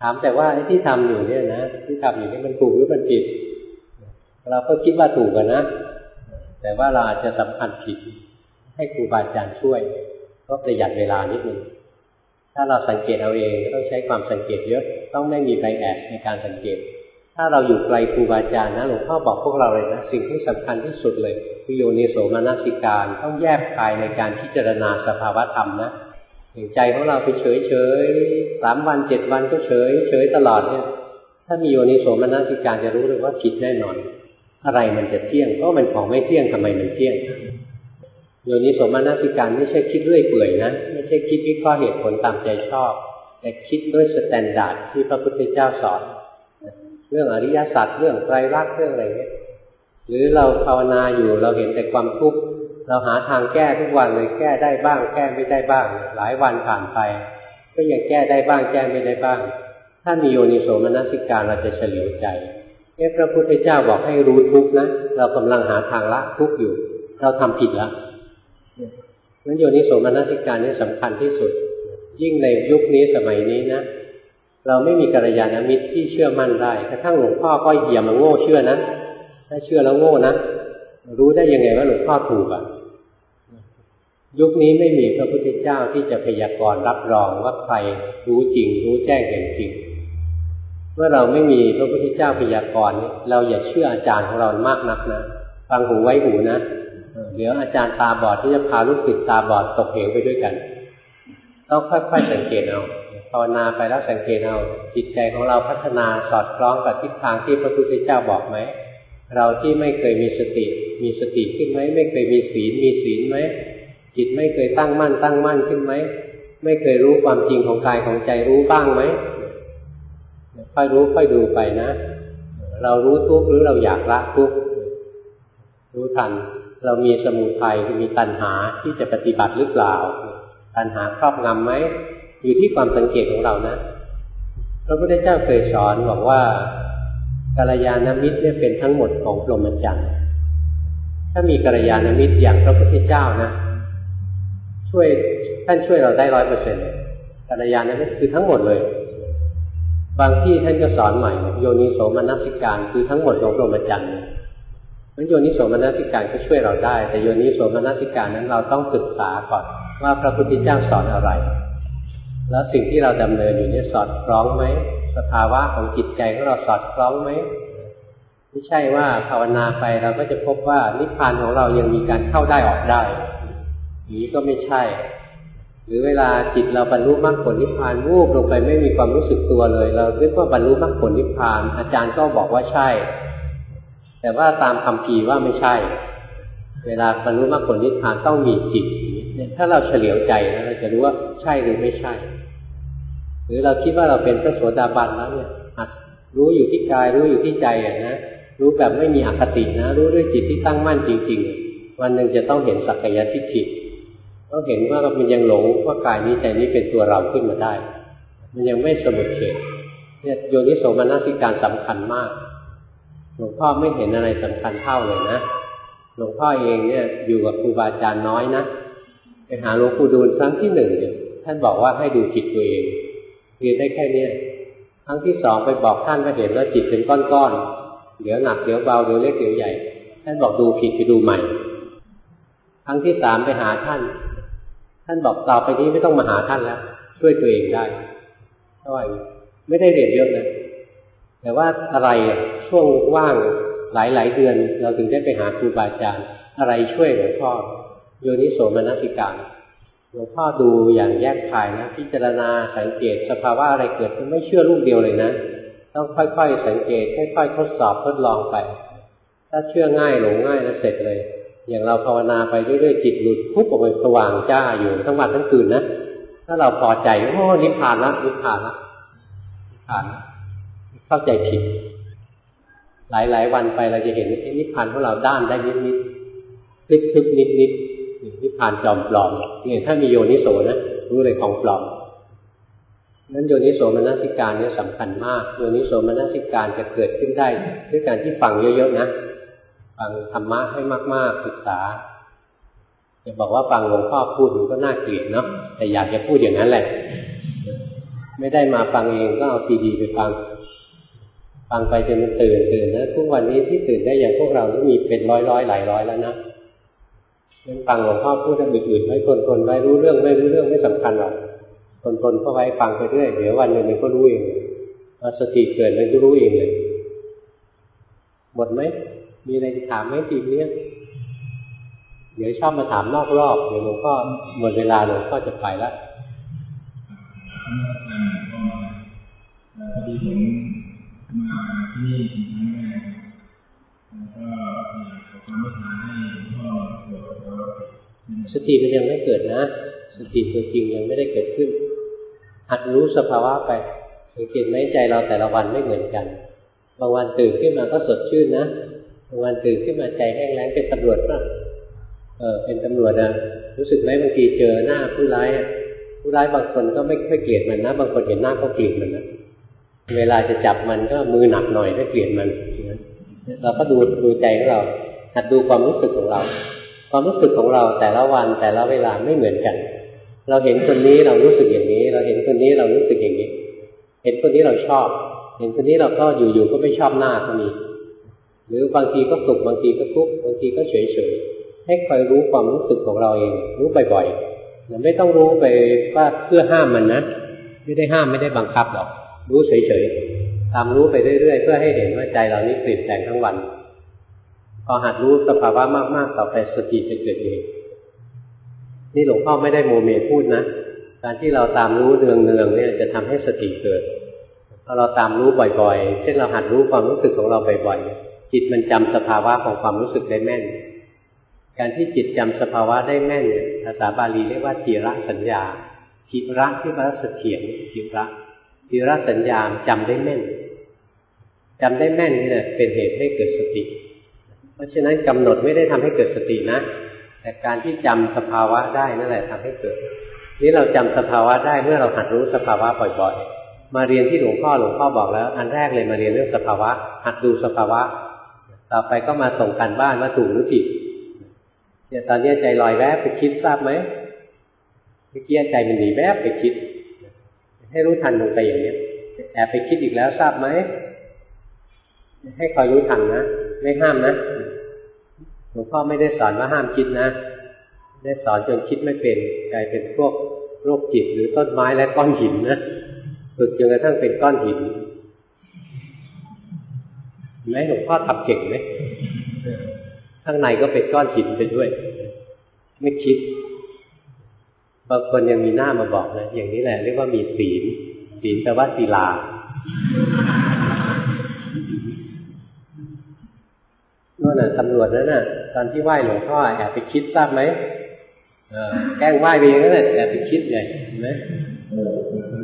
ถามแต่ว่าไอ้ที่ทำอยู่เนี่ยนะที่ทำอยู่นี่มันถูกหรือมันผิดเราก็คิดว่าถูกกันนะแต่ว่าเราอาจจะสำคัญผิดให้ครูบาอาจารย์ช่วยก็ประหยัดเวลานิดนึงถ้าเราสังเกตเอาเองก็ต้องใช้ความสังเกตเยอะต้องไม่มีใบแอบในการสังเกตถ้าเราอยู่ไกลครูบาอาจารย์นะหลวงพ่อบอกพวกเราเลยนะสิ่งที่สำคัญที่สุดเลยคือโยนิโสมนสิการต้องแยบคายในการพิจารณาสภาวะธรรมนะอย่างใจของเราไปเฉยเฉยสามวันเจ็ดวันก็เฉยเฉยตลอดเนี่ยถ้ามีโยนิโสมนสิการจะรู้เลยว่าผิดแน่นอนอะไรมันจะเที่ยงเพราะมันของไม่เที่ยงทำไมมันเที่ยงโยนิโสมนสิการไม่ใช่คิดเรื่อยเปื่อยนะไม่ใช่คิดวิเคราะห์เหตุผลตามใจชอบแต่คิดด้วยสแตนดาร์ดที่พระพุทธเจ้าสอนเรื่องอริยสัจเรื่องไตรลักษณ์เรื่องอะไรเงี้ยหรือเราภาวนาอยู่เราเห็นแต่ความทุกข์เราหาทางแก้ทุกวันเลยแก้ได้บ้างแก้ไม่ได้บ้างหลายวันผ่านไปก็ยังแก้ได้บ้างแก้ไม่ได้บ้างถ้ามีโยนิโสมนสิการเราจะเฉลียวใจเอ๊ะพระพุทธเจ้าบอกให้รู้ทุกข์นะเรากำลังหาทางละทุกข์อยู่เราทำผิดแล้วนั้นโยนิโสมนสิการนี่สำคัญที่สุดยิ่งในยุคนี้สมัยนี้นะเราไม่มีกัลยาณมิตรที่เชื่อมั่นได้กระทั่งหลวงพ่อก็อย่ามาโง่เชื่อนะถ้าเชื่อแล้วโง่นะรู้ได้ยังไงว่าหลวงพ่อถูกอ่ะยุคนี้ไม่มีพระพุทธเจ้าที่จะพยากรณ์รับรองว่าใครรู้จริงรู้แจ้งเห็นจริงเมื่อเราไม่มีพระพุทธเจ้าพยากรณ์เราอย่าเชื่ออาจารย์ของเรามากนักนะฟังหูไว้หูนะเดี๋ยวอาจารย์ตาบอดที่จะพาลูกศิษย์ตาบอดตกเหวไปด้วยกันต้องค่อยๆสังเกตเอาภาวนาไปแล้วสังเกตเอาจิตใจของเราพัฒนาสอดคล้องกับทิศทางที่พระพุทธเจ้าบอกไหมเราที่ไม่เคยมีสติมีสติขึ้นไหมไม่เคยมีศีลมีศีลไหมจิตไม่เคยตั้งมั่นตั้งมั่นขึ้นไหมไม่เคยรู้ความจริงของกายของใจรู้บ้างไหมค่อยรู้ค่อยดูไปนะเรารู้ทุกข์หรือเราอยากละทุกข์รู้ทันเรามีสมุทัยมีตัณหาที่จะปฏิบัติหรือเปล่าตัณหาครอบงำไหมอยู่ที่ความสังเกตของเรานะพระพุทธเจ้าเคยสอนบอกว่ากัลยาณมิตรเนี่ยเป็นทั้งหมดของพรหมจรรย์ถ้ามีกัลยาณมิตรอย่างพระพุทธเจ้านะช่วยท่านช่วยเราได้ร้อยเปอร์เซ็นต์กัลยาณมิตรคือทั้งหมดเลยบางที่ท่านก็สอนใหม่โยนิโสมนสิการคือทั้งหมดของพรหมจรรย์นั้นโยนิโสมนสิการก็ช่วยเราได้แต่โยนิโสมนสิการนั้นเราต้องศึกษาก่อนว่าพระพุทธเจ้าสอนอะไรแล้วสิ่งที่เราดำเนินอยู่นี่สอดคล้องไหมสภาวะของจิตใจของเราสอดคล้องไหมไม่ใช่ว่าภาวนาไปเราก็จะพบว่านิพพานของเรายังมีการเข้าได้ออกได้อย่างนี้ก็ไม่ใช่หรือเวลาจิตเราบรรลุมรรคผลนิพพานวูบลงไปไม่มีความรู้สึกตัวเลยเราคิดว่าบรรลุมรรคผลนิพพานอาจารย์ก็บอกว่าใช่แต่ว่าตามคัมภีร์ว่าไม่ใช่เวลาบรรลุมรรคผลนิพพานต้องมีจิตถ้าเราเฉลียวใจนะเราจะรู้ว่าใช่หรือไม่ใช่หรือเราคิดว่าเราเป็นพระโสดาบันแล้วเนี่ยรู้อยู่ที่กายรู้อยู่ที่ใจอ่ะนะรู้แบบไม่มีอคตินะรู้ด้วยจิตที่ตั้งมั่นจริงๆวันหนึ่งจะต้องเห็นสักกายทิฏฐิต้องเห็นว่ามันยังหลงว่ากายนี้ใจนี้เป็นตัวเราขึ้นมาได้มันยังไม่สมุทเฉทเนี่ยโยนิโสมนสิการสำคัญมากหลวงพ่อไม่เห็นอะไรสำคัญเท่าเลยนะหลวงพ่อเองเนี่ยอยู่กับครูบาอาจารย์น้อยนะไปหาหลวงปู่ดูลครั้งที่หนึ่งเนี่ยท่านบอกว่าให้ดูจิตตัวเองเรียนได้แค่นี้ครั้งที่สองไปบอกท่านว่าเห็นแล้วจิตเป็นก้อนๆเดี๋ยวหนักเดี๋ยวเบาเดี๋ยวเล็กเดี๋ยวใหญ่ท่านบอกดูผิดไปดูใหม่ครั้งที่สามไปหาท่านท่านบอกต่อไปนี้ไม่ต้องมาหาท่านแล้วช่วยตัวเองได้เท่าไหร่ไม่ได้เรียนเยอะนะแต่ว่าอะไรช่วงว่างหลายๆเดือนเราถึงได้ไปหาครูบาอาจารย์อะไรช่วยหลวงพ่อโยนิโสมนสิการหลวงพ่อดูอย่างแยกคายนะพิจารณาสังเกตสภาวะอะไรเกิดไม่เชื่อลูกเดียวเลยนะต้องค่อยๆสังเกตค่อยๆทดสอบทดลองไปถ้าเชื่อง่ายหลงง่ายแล้วเสร็จเลยอย่างเราภาวนาไปเรื่อยๆจิตหลุดปุ๊บออกไปสว่างจ้าอยู่ทั้งวันทั้งคืนนะถ้าเราพอใจโอ้นิพพานละนิพพานละนิพพานเข้าใจผิดหลายๆวันไปเราจะเห็นนิพพานของเราด้านได้นิดๆทึบๆนิดๆนิพพานจอมปลอมเนี่ยถ้ามีโยนิโสนะรู้เลยของปลอมนั้นโยนิโสมนสิการเนี่ยสำคัญมากโยนิโสมนสิการจะเกิดขึ้นได้ด้วยการที่ฟังเยอะๆนะฟังธรรมะให้มากๆศึกษาจะบอกว่าฟังหลวงพ่อพูดมันก็น่าเกลียดเนาะแต่อยากจะพูดอย่างนั้นแหละไม่ได้มาฟังเองก็เอาซีดีไปฟังฟังไปจนมันตื่นตื่นนะทุกวันนี้ที่ตื่นได้อย่างพวกเราที่มีเป็นร้อยร้อยหลายร้อยแล้วนะนั่นฟังหลวงพ่อพูดทำอื่นๆไว้ทนๆไว้รู้เรื่องไม่รู้เรื่องไม่สำคัญหรอกทนๆเข้าไว้ฟังไปเรื่อยเดี๋ยววันหนึ่งมันก็รู้เองพอสติเกิดมันก็รู้เองเลยหมดไหมมีอะไรจะถามไหมทีนี้เดี๋ยวชอบมาถามนอกรอบเดี๋ยวหลวงพ่อหมดเวลาหลวงพ่อจะไปแล้วพอดีผมมาที่นี่ครั้งแรกแล้วก็อยากขอความเมตตาให้พ่อเกิดแล้วสติมันยังไม่เกิดนะสติตัวจริงยังไม่ได้เกิดขึ้นหัดรู้สภาวะไปสังเกตไหมใจเราแต่ละวันไม่เหมือนกันบางวันตื่นขึ้นมาก็สดชื่นนะบางวันตื่นขึ้นมาใจแห้งแล้งเป็นตำรวจป่ะเออเป็นตำรวจนะรู้สึกไหมบางทีเจอหน้าผู้ร้ายผู้ร้ายบางคนก็ไม่ค่อยเกลียดมันนะบางคนเห็นหน้าก็เกลียดมันนะเวลาจะจับมันก็มือหนักหน่อยถ้าเกลียดมันเราก็ดูดูใจของเราหัดดูความรู้สึกของเราความรู้สึกของเราแต่ละวันแต่ละเวลาไม่เหมือนกันเราเห็นคนนี้เรารู้สึกอย่างนี้เราเห็นคนนี้เรารู้สึกอย่างนี้เห็นคนนี้เราชอบเห็นคนนี้เราก็อยู่ๆก็ไม่ชอบหน้าก็มีหรือบางทีก็สุขบางทีก็ทุกข์บางทีก็เฉยๆให้คอยรู้ความรู้สึกของเราเองรู้บ่อยๆเราไม่ต้องรู้ไปว่าเพื่อห้ามมันนะไม่ได้ห้ามไม่ได้บังคับหรอกรู้เฉยๆตามรู้ไปเรื่อยๆเพื่อให้เห็นว่าใจเรานี้เปลี่ยนแปลงทั้งวันพอหัดรู้สภาวะมากๆต่อไปสติจะเกิดเองนี่หลวงพ่อไม่ได้โมเมพูดนะการที่เราตามรู้เนืองๆเนี่ยจะทำให้สติเกิดพอเราตามรู้บ่อยๆเช่นเราหัดรู้ความรู้สึกของเราบ่อยๆจิตมันจำสภาวะของความรู้สึกได้แม่นการที่จิตจำสภาวะได้แม่นเนี่ยภาษาบาลีเรียกว่าจิระสัญญาจิระที่แปลว่าเสถียรจิระจิระสัญญาจำได้แม่นจำได้แม่นนี่แหละเป็นเหตุให้เกิดสติเพราะฉะนั้นกำหนดไม่ได้ทำให้เกิดสตินะแต่การที่จำสภาวะได้นั่นแหละทำให้เกิดนี่เราจำสภาวะได้เมื่อเราหัดรู้สภาวะบ่อยๆมาเรียนที่หลวงพ่อหลวงพ่อบอกแล้วอันแรกเลยมาเรียนเรื่องสภาวะหัดดูสภาวะต่อไปก็มาส่งการบ้านว่าถูกหรือผิดเนี่ยตอนนี้ใจลอยแวบไปคิดทราบไหมเมื่อกี้ใจมันหนีแวบไปคิดให้รู้ทันลงไปอย่างนี้แอบไปคิดอีกแล้วทราบไหมให้คอยรู้ทันนะไม่ห้ามนะหลวงพ่อไม่ได้สอนว่าห้ามคิดนะได้สอนจนคิดไม่เป็นกลายเป็นพวกโรคจิตหรือต้นไม้และก้อนหินนะฝึกจนกระทั่งเป็นก้อนหินเห็นไหมหลวงพ่อทำเก่งไหมข้างในก็เป็นก้อนหินไปด้วยไม่คิดบางคนยังมีหน้ามาบอกนะอย่างนี้แหละเรียกว่ามีศีลศีลแปลว่าศีลาโน่นน่ะตำรวจนั่นน่ะตอนที่ไหว้หลวงพ่อแอบไปคิดทราบไหมเออแกล้งไหว้ไปอย่างนั้นแหละแอบไปคิดไงเห็นไหมเออ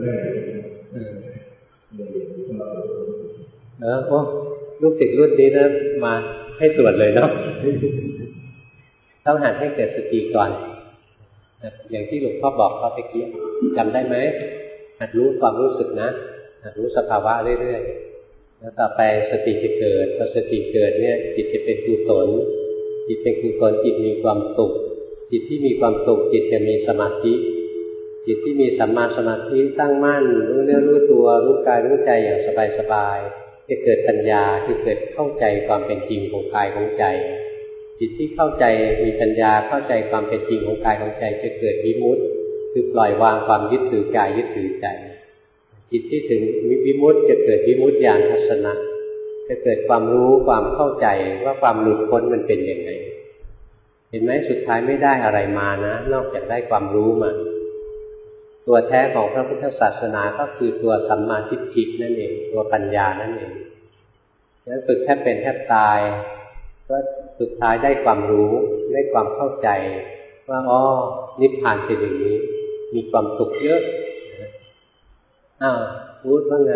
เออโอ้ลูกศิษย์รุ่นนี้นะมาให้ตรวจเลยเนาะต้องหัดให้เกิดสติก่อนอย่างที่หลวงพ่อบอกเขาไปเกี้ยจำได้ไหมหัดรู้ความรู้สึกนะหัดรู้สภาวะเรื่อยๆแล้วต่อไปสติจะเกิดพอสติเกิดเนี่ยจิตจะเป็นกุศลจิตเป็นกุศลจิตมีความสุขจิตที่มีความสุขจิตจะมีสมาธิจิตที่มีสัมมาสมาธิตั้งมั่นรู้เรื่องรู้ตัวรู้กายรู้ใจอย่างสบายๆจะเกิดปัญญาคือเกิดเข้าใจความเป็นจริงของกายของใจจิตที่เข้าใจมีปัญญาเข้าใจความเป็นจริงของกายของใจจะเกิดวิมุตติคือปล่อยวางความยึดถือกายยึดถือใจจิตที่ถึงวิมุตติจะเกิดวิมุตติญาณทัศนะจะเกิดความรู้ความเข้าใจว่าความหลุดพ้นมันเป็นยังไงเห็นไหมสุดท้ายไม่ได้อะไรมานะนอกจากได้ความรู้มาตัวแท้ของพระพุทธศาสนาก็คือตัวสัมมาทิฏฐินั่นเองตัวปัญญานั่นเองฉะนั้นฝึกแทบเป็นแทบตายก็สุดท้ายได้ความรู้ได้ความเข้าใจว่าอ๋อนิพพานเป็นอย่างนี้มีความสุขเยอะอ้าวพูดว่าไง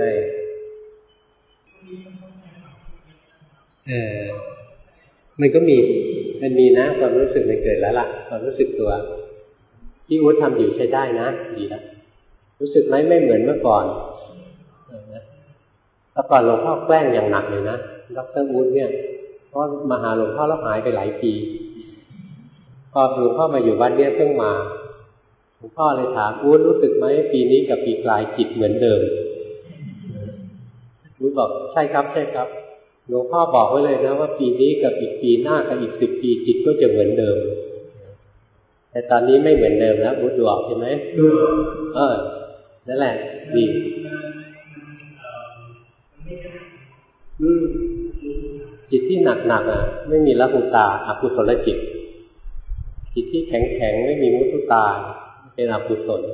เออมันก็มีมันมีนะความรู้สึกมันเกิดแล้วล่ะความรู้สึกตัวที่อุ๊ดทำอยู่ใช้ได้นะดีแล้วรู้สึกไหมไม่เหมือนเมื่อก่อนเมื่อก่อนหลวงพ่อแกล้งอย่างหนักเลยนะดร.อุ๊ดเนี่ยเพราะมาหาหลวงพ่อแล้วหายไปหลายปีพอหลวงพ่อมาอยู่บ้านเนี่ยเพิ่งมาลวงพ่อเลยถามอู้รู้สึกไหมปีนี้กับปีกลายจิตเหมือนเดิมอู้บอกใช่ครับใช่ครับหลวงพ่อบอกไว้เลยนะว่าปีนี้กับอีกปีหน้ากับอีกสิบปีจิตก็จะเหมือนเดิมแต่ตอนนี้ไม่เหมือนเดิมแล้วอู้ดูออกใช่ไหมเออนั่นแหละดีอืมจิตที่หนักๆอ่ะไม่มีละหุตาอกุศลจิตจิตที่แข็งๆไม่มีมุทุตาเป็นอกุศล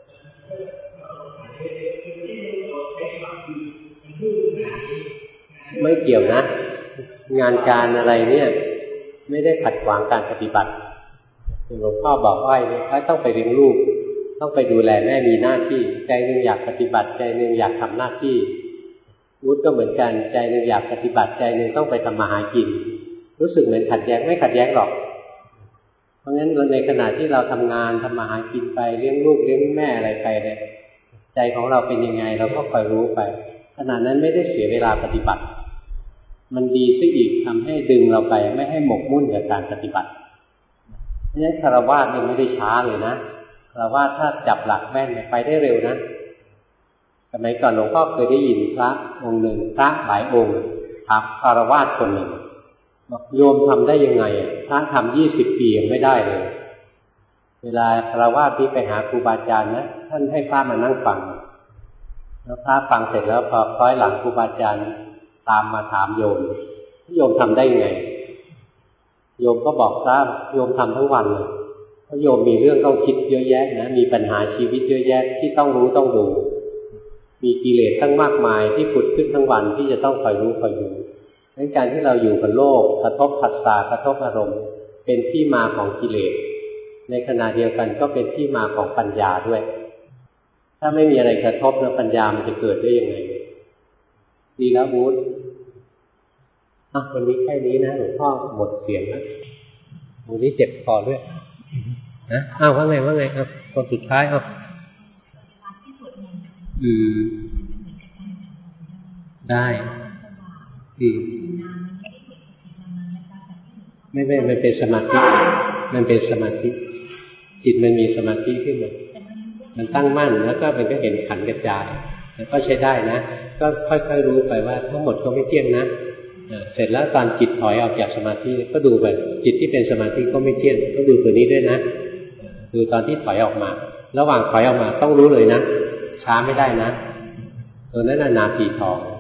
ไม่เกี่ยวนะงานการอะไรเนี่ยไม่ได้ขัดขวางการปฏิบัติหลวงพ่อบอกว่าไม่ต้องไปเลี้ยงลูกต้องไปดูแลแม่มีหน้าที่ใจหนึ่งอยากปฏิบัติใจหนึ่งอยากทำหน้าที่วุฒิก็เหมือนกันใจหนึ่งอยากปฏิบัติใจหนึ่งต้องไปทำมาหากินรู้สึกเหมือนขัดแย้งไม่ขัดแย้งหรอกเพราะงั้นในขณะที่เราทำงานทำมาหากินไปเลี้ยงลูกเลี้ยงแม่อะไรไปเนี่ยใจของเราเป็นยังไงเราก็คอยรู้ไปขณะนั้นไม่ได้เสียเวลาปฏิบัติมันดีซะอีกทำให้ดึงเราไปไม่ให้หมกมุ่นกับการปฏิบัติเพราะฉะนั้นคฤหัสถ์เนี่ยไม่ได้ช้าเลยนะคฤหัสถ์ถ้าจับหลักแม่นไปได้เร็วนะสมัยก่อนหลวงพ่อเคยได้ยินพระองค์หนึ่งพระหลายองค์ถามคฤหัสถ์คนหนึ่งบอกโยมทำได้ยังไงอ่ะพระทำยี่สิบปียังไม่ได้เลยเวลาคฤหัสถ์ที่ไปหาครูบาอาจารย์นะท่านให้พระมานั่งฟังแล้วพระฟังเสร็จแล้วพอคล้อยหลังครูบาอาจารย์ตามมาถามโยมโยมทำได้ยังไงโยมก็บอกพระโยมทำทั้งวันเลยเพราะโยมมีเรื่องต้องคิดเยอะแยะนะมีปัญหาชีวิตเยอะแยะที่ต้องรู้ต้องดูมีกิเลสตั้งมากมายที่ผุดขึ้นทั้งวันที่จะต้องคอยรู้คอยดูดังนั้นการที่เราอยู่กับโลกกระทบผัสสะกระทบอารมณ์เป็นที่มาของกิเลสในขณะเดียวกันก็เป็นที่มาของปัญญาด้วยถ้าไม่มีอะไรกระทบแล้วปัญญามันจะเกิดได้ยังไงดีแล้วบูธอ่ะวันนี้แค่นี้นะหลวงพ่อหมดเสียงแล้ววันนี้เจ็บคอด้วยนะอ้าวว่าไงว่าไงครับคนสุดท้ายอ้าวอืมได้อืมไม่ไม่มันเป็นสมาธิมันเป็นสมาธิจิตมันมีสมาธิขึ้นมามันตั้งมั่นแล้วก็มันก็เห็นขันธ์กระจายแล้วก็ใช้ได้นะก็ค่อยๆรู้ไปว่าทั้งหมดก็ไม่เที่ยงนะเสร็จแล้วตอนจิตถอยออกจากสมาธิก็ดูไปจิตที่เป็นสมาธิก็ไม่เที่ยงก็ดูตัวนี้ด้วยนะดูตอนที่ถอยออกมาระหว่างถอยออกมาต้องรู้เลยนะช้าไม่ได้นะตัวนั้นน่ะนาทีทอง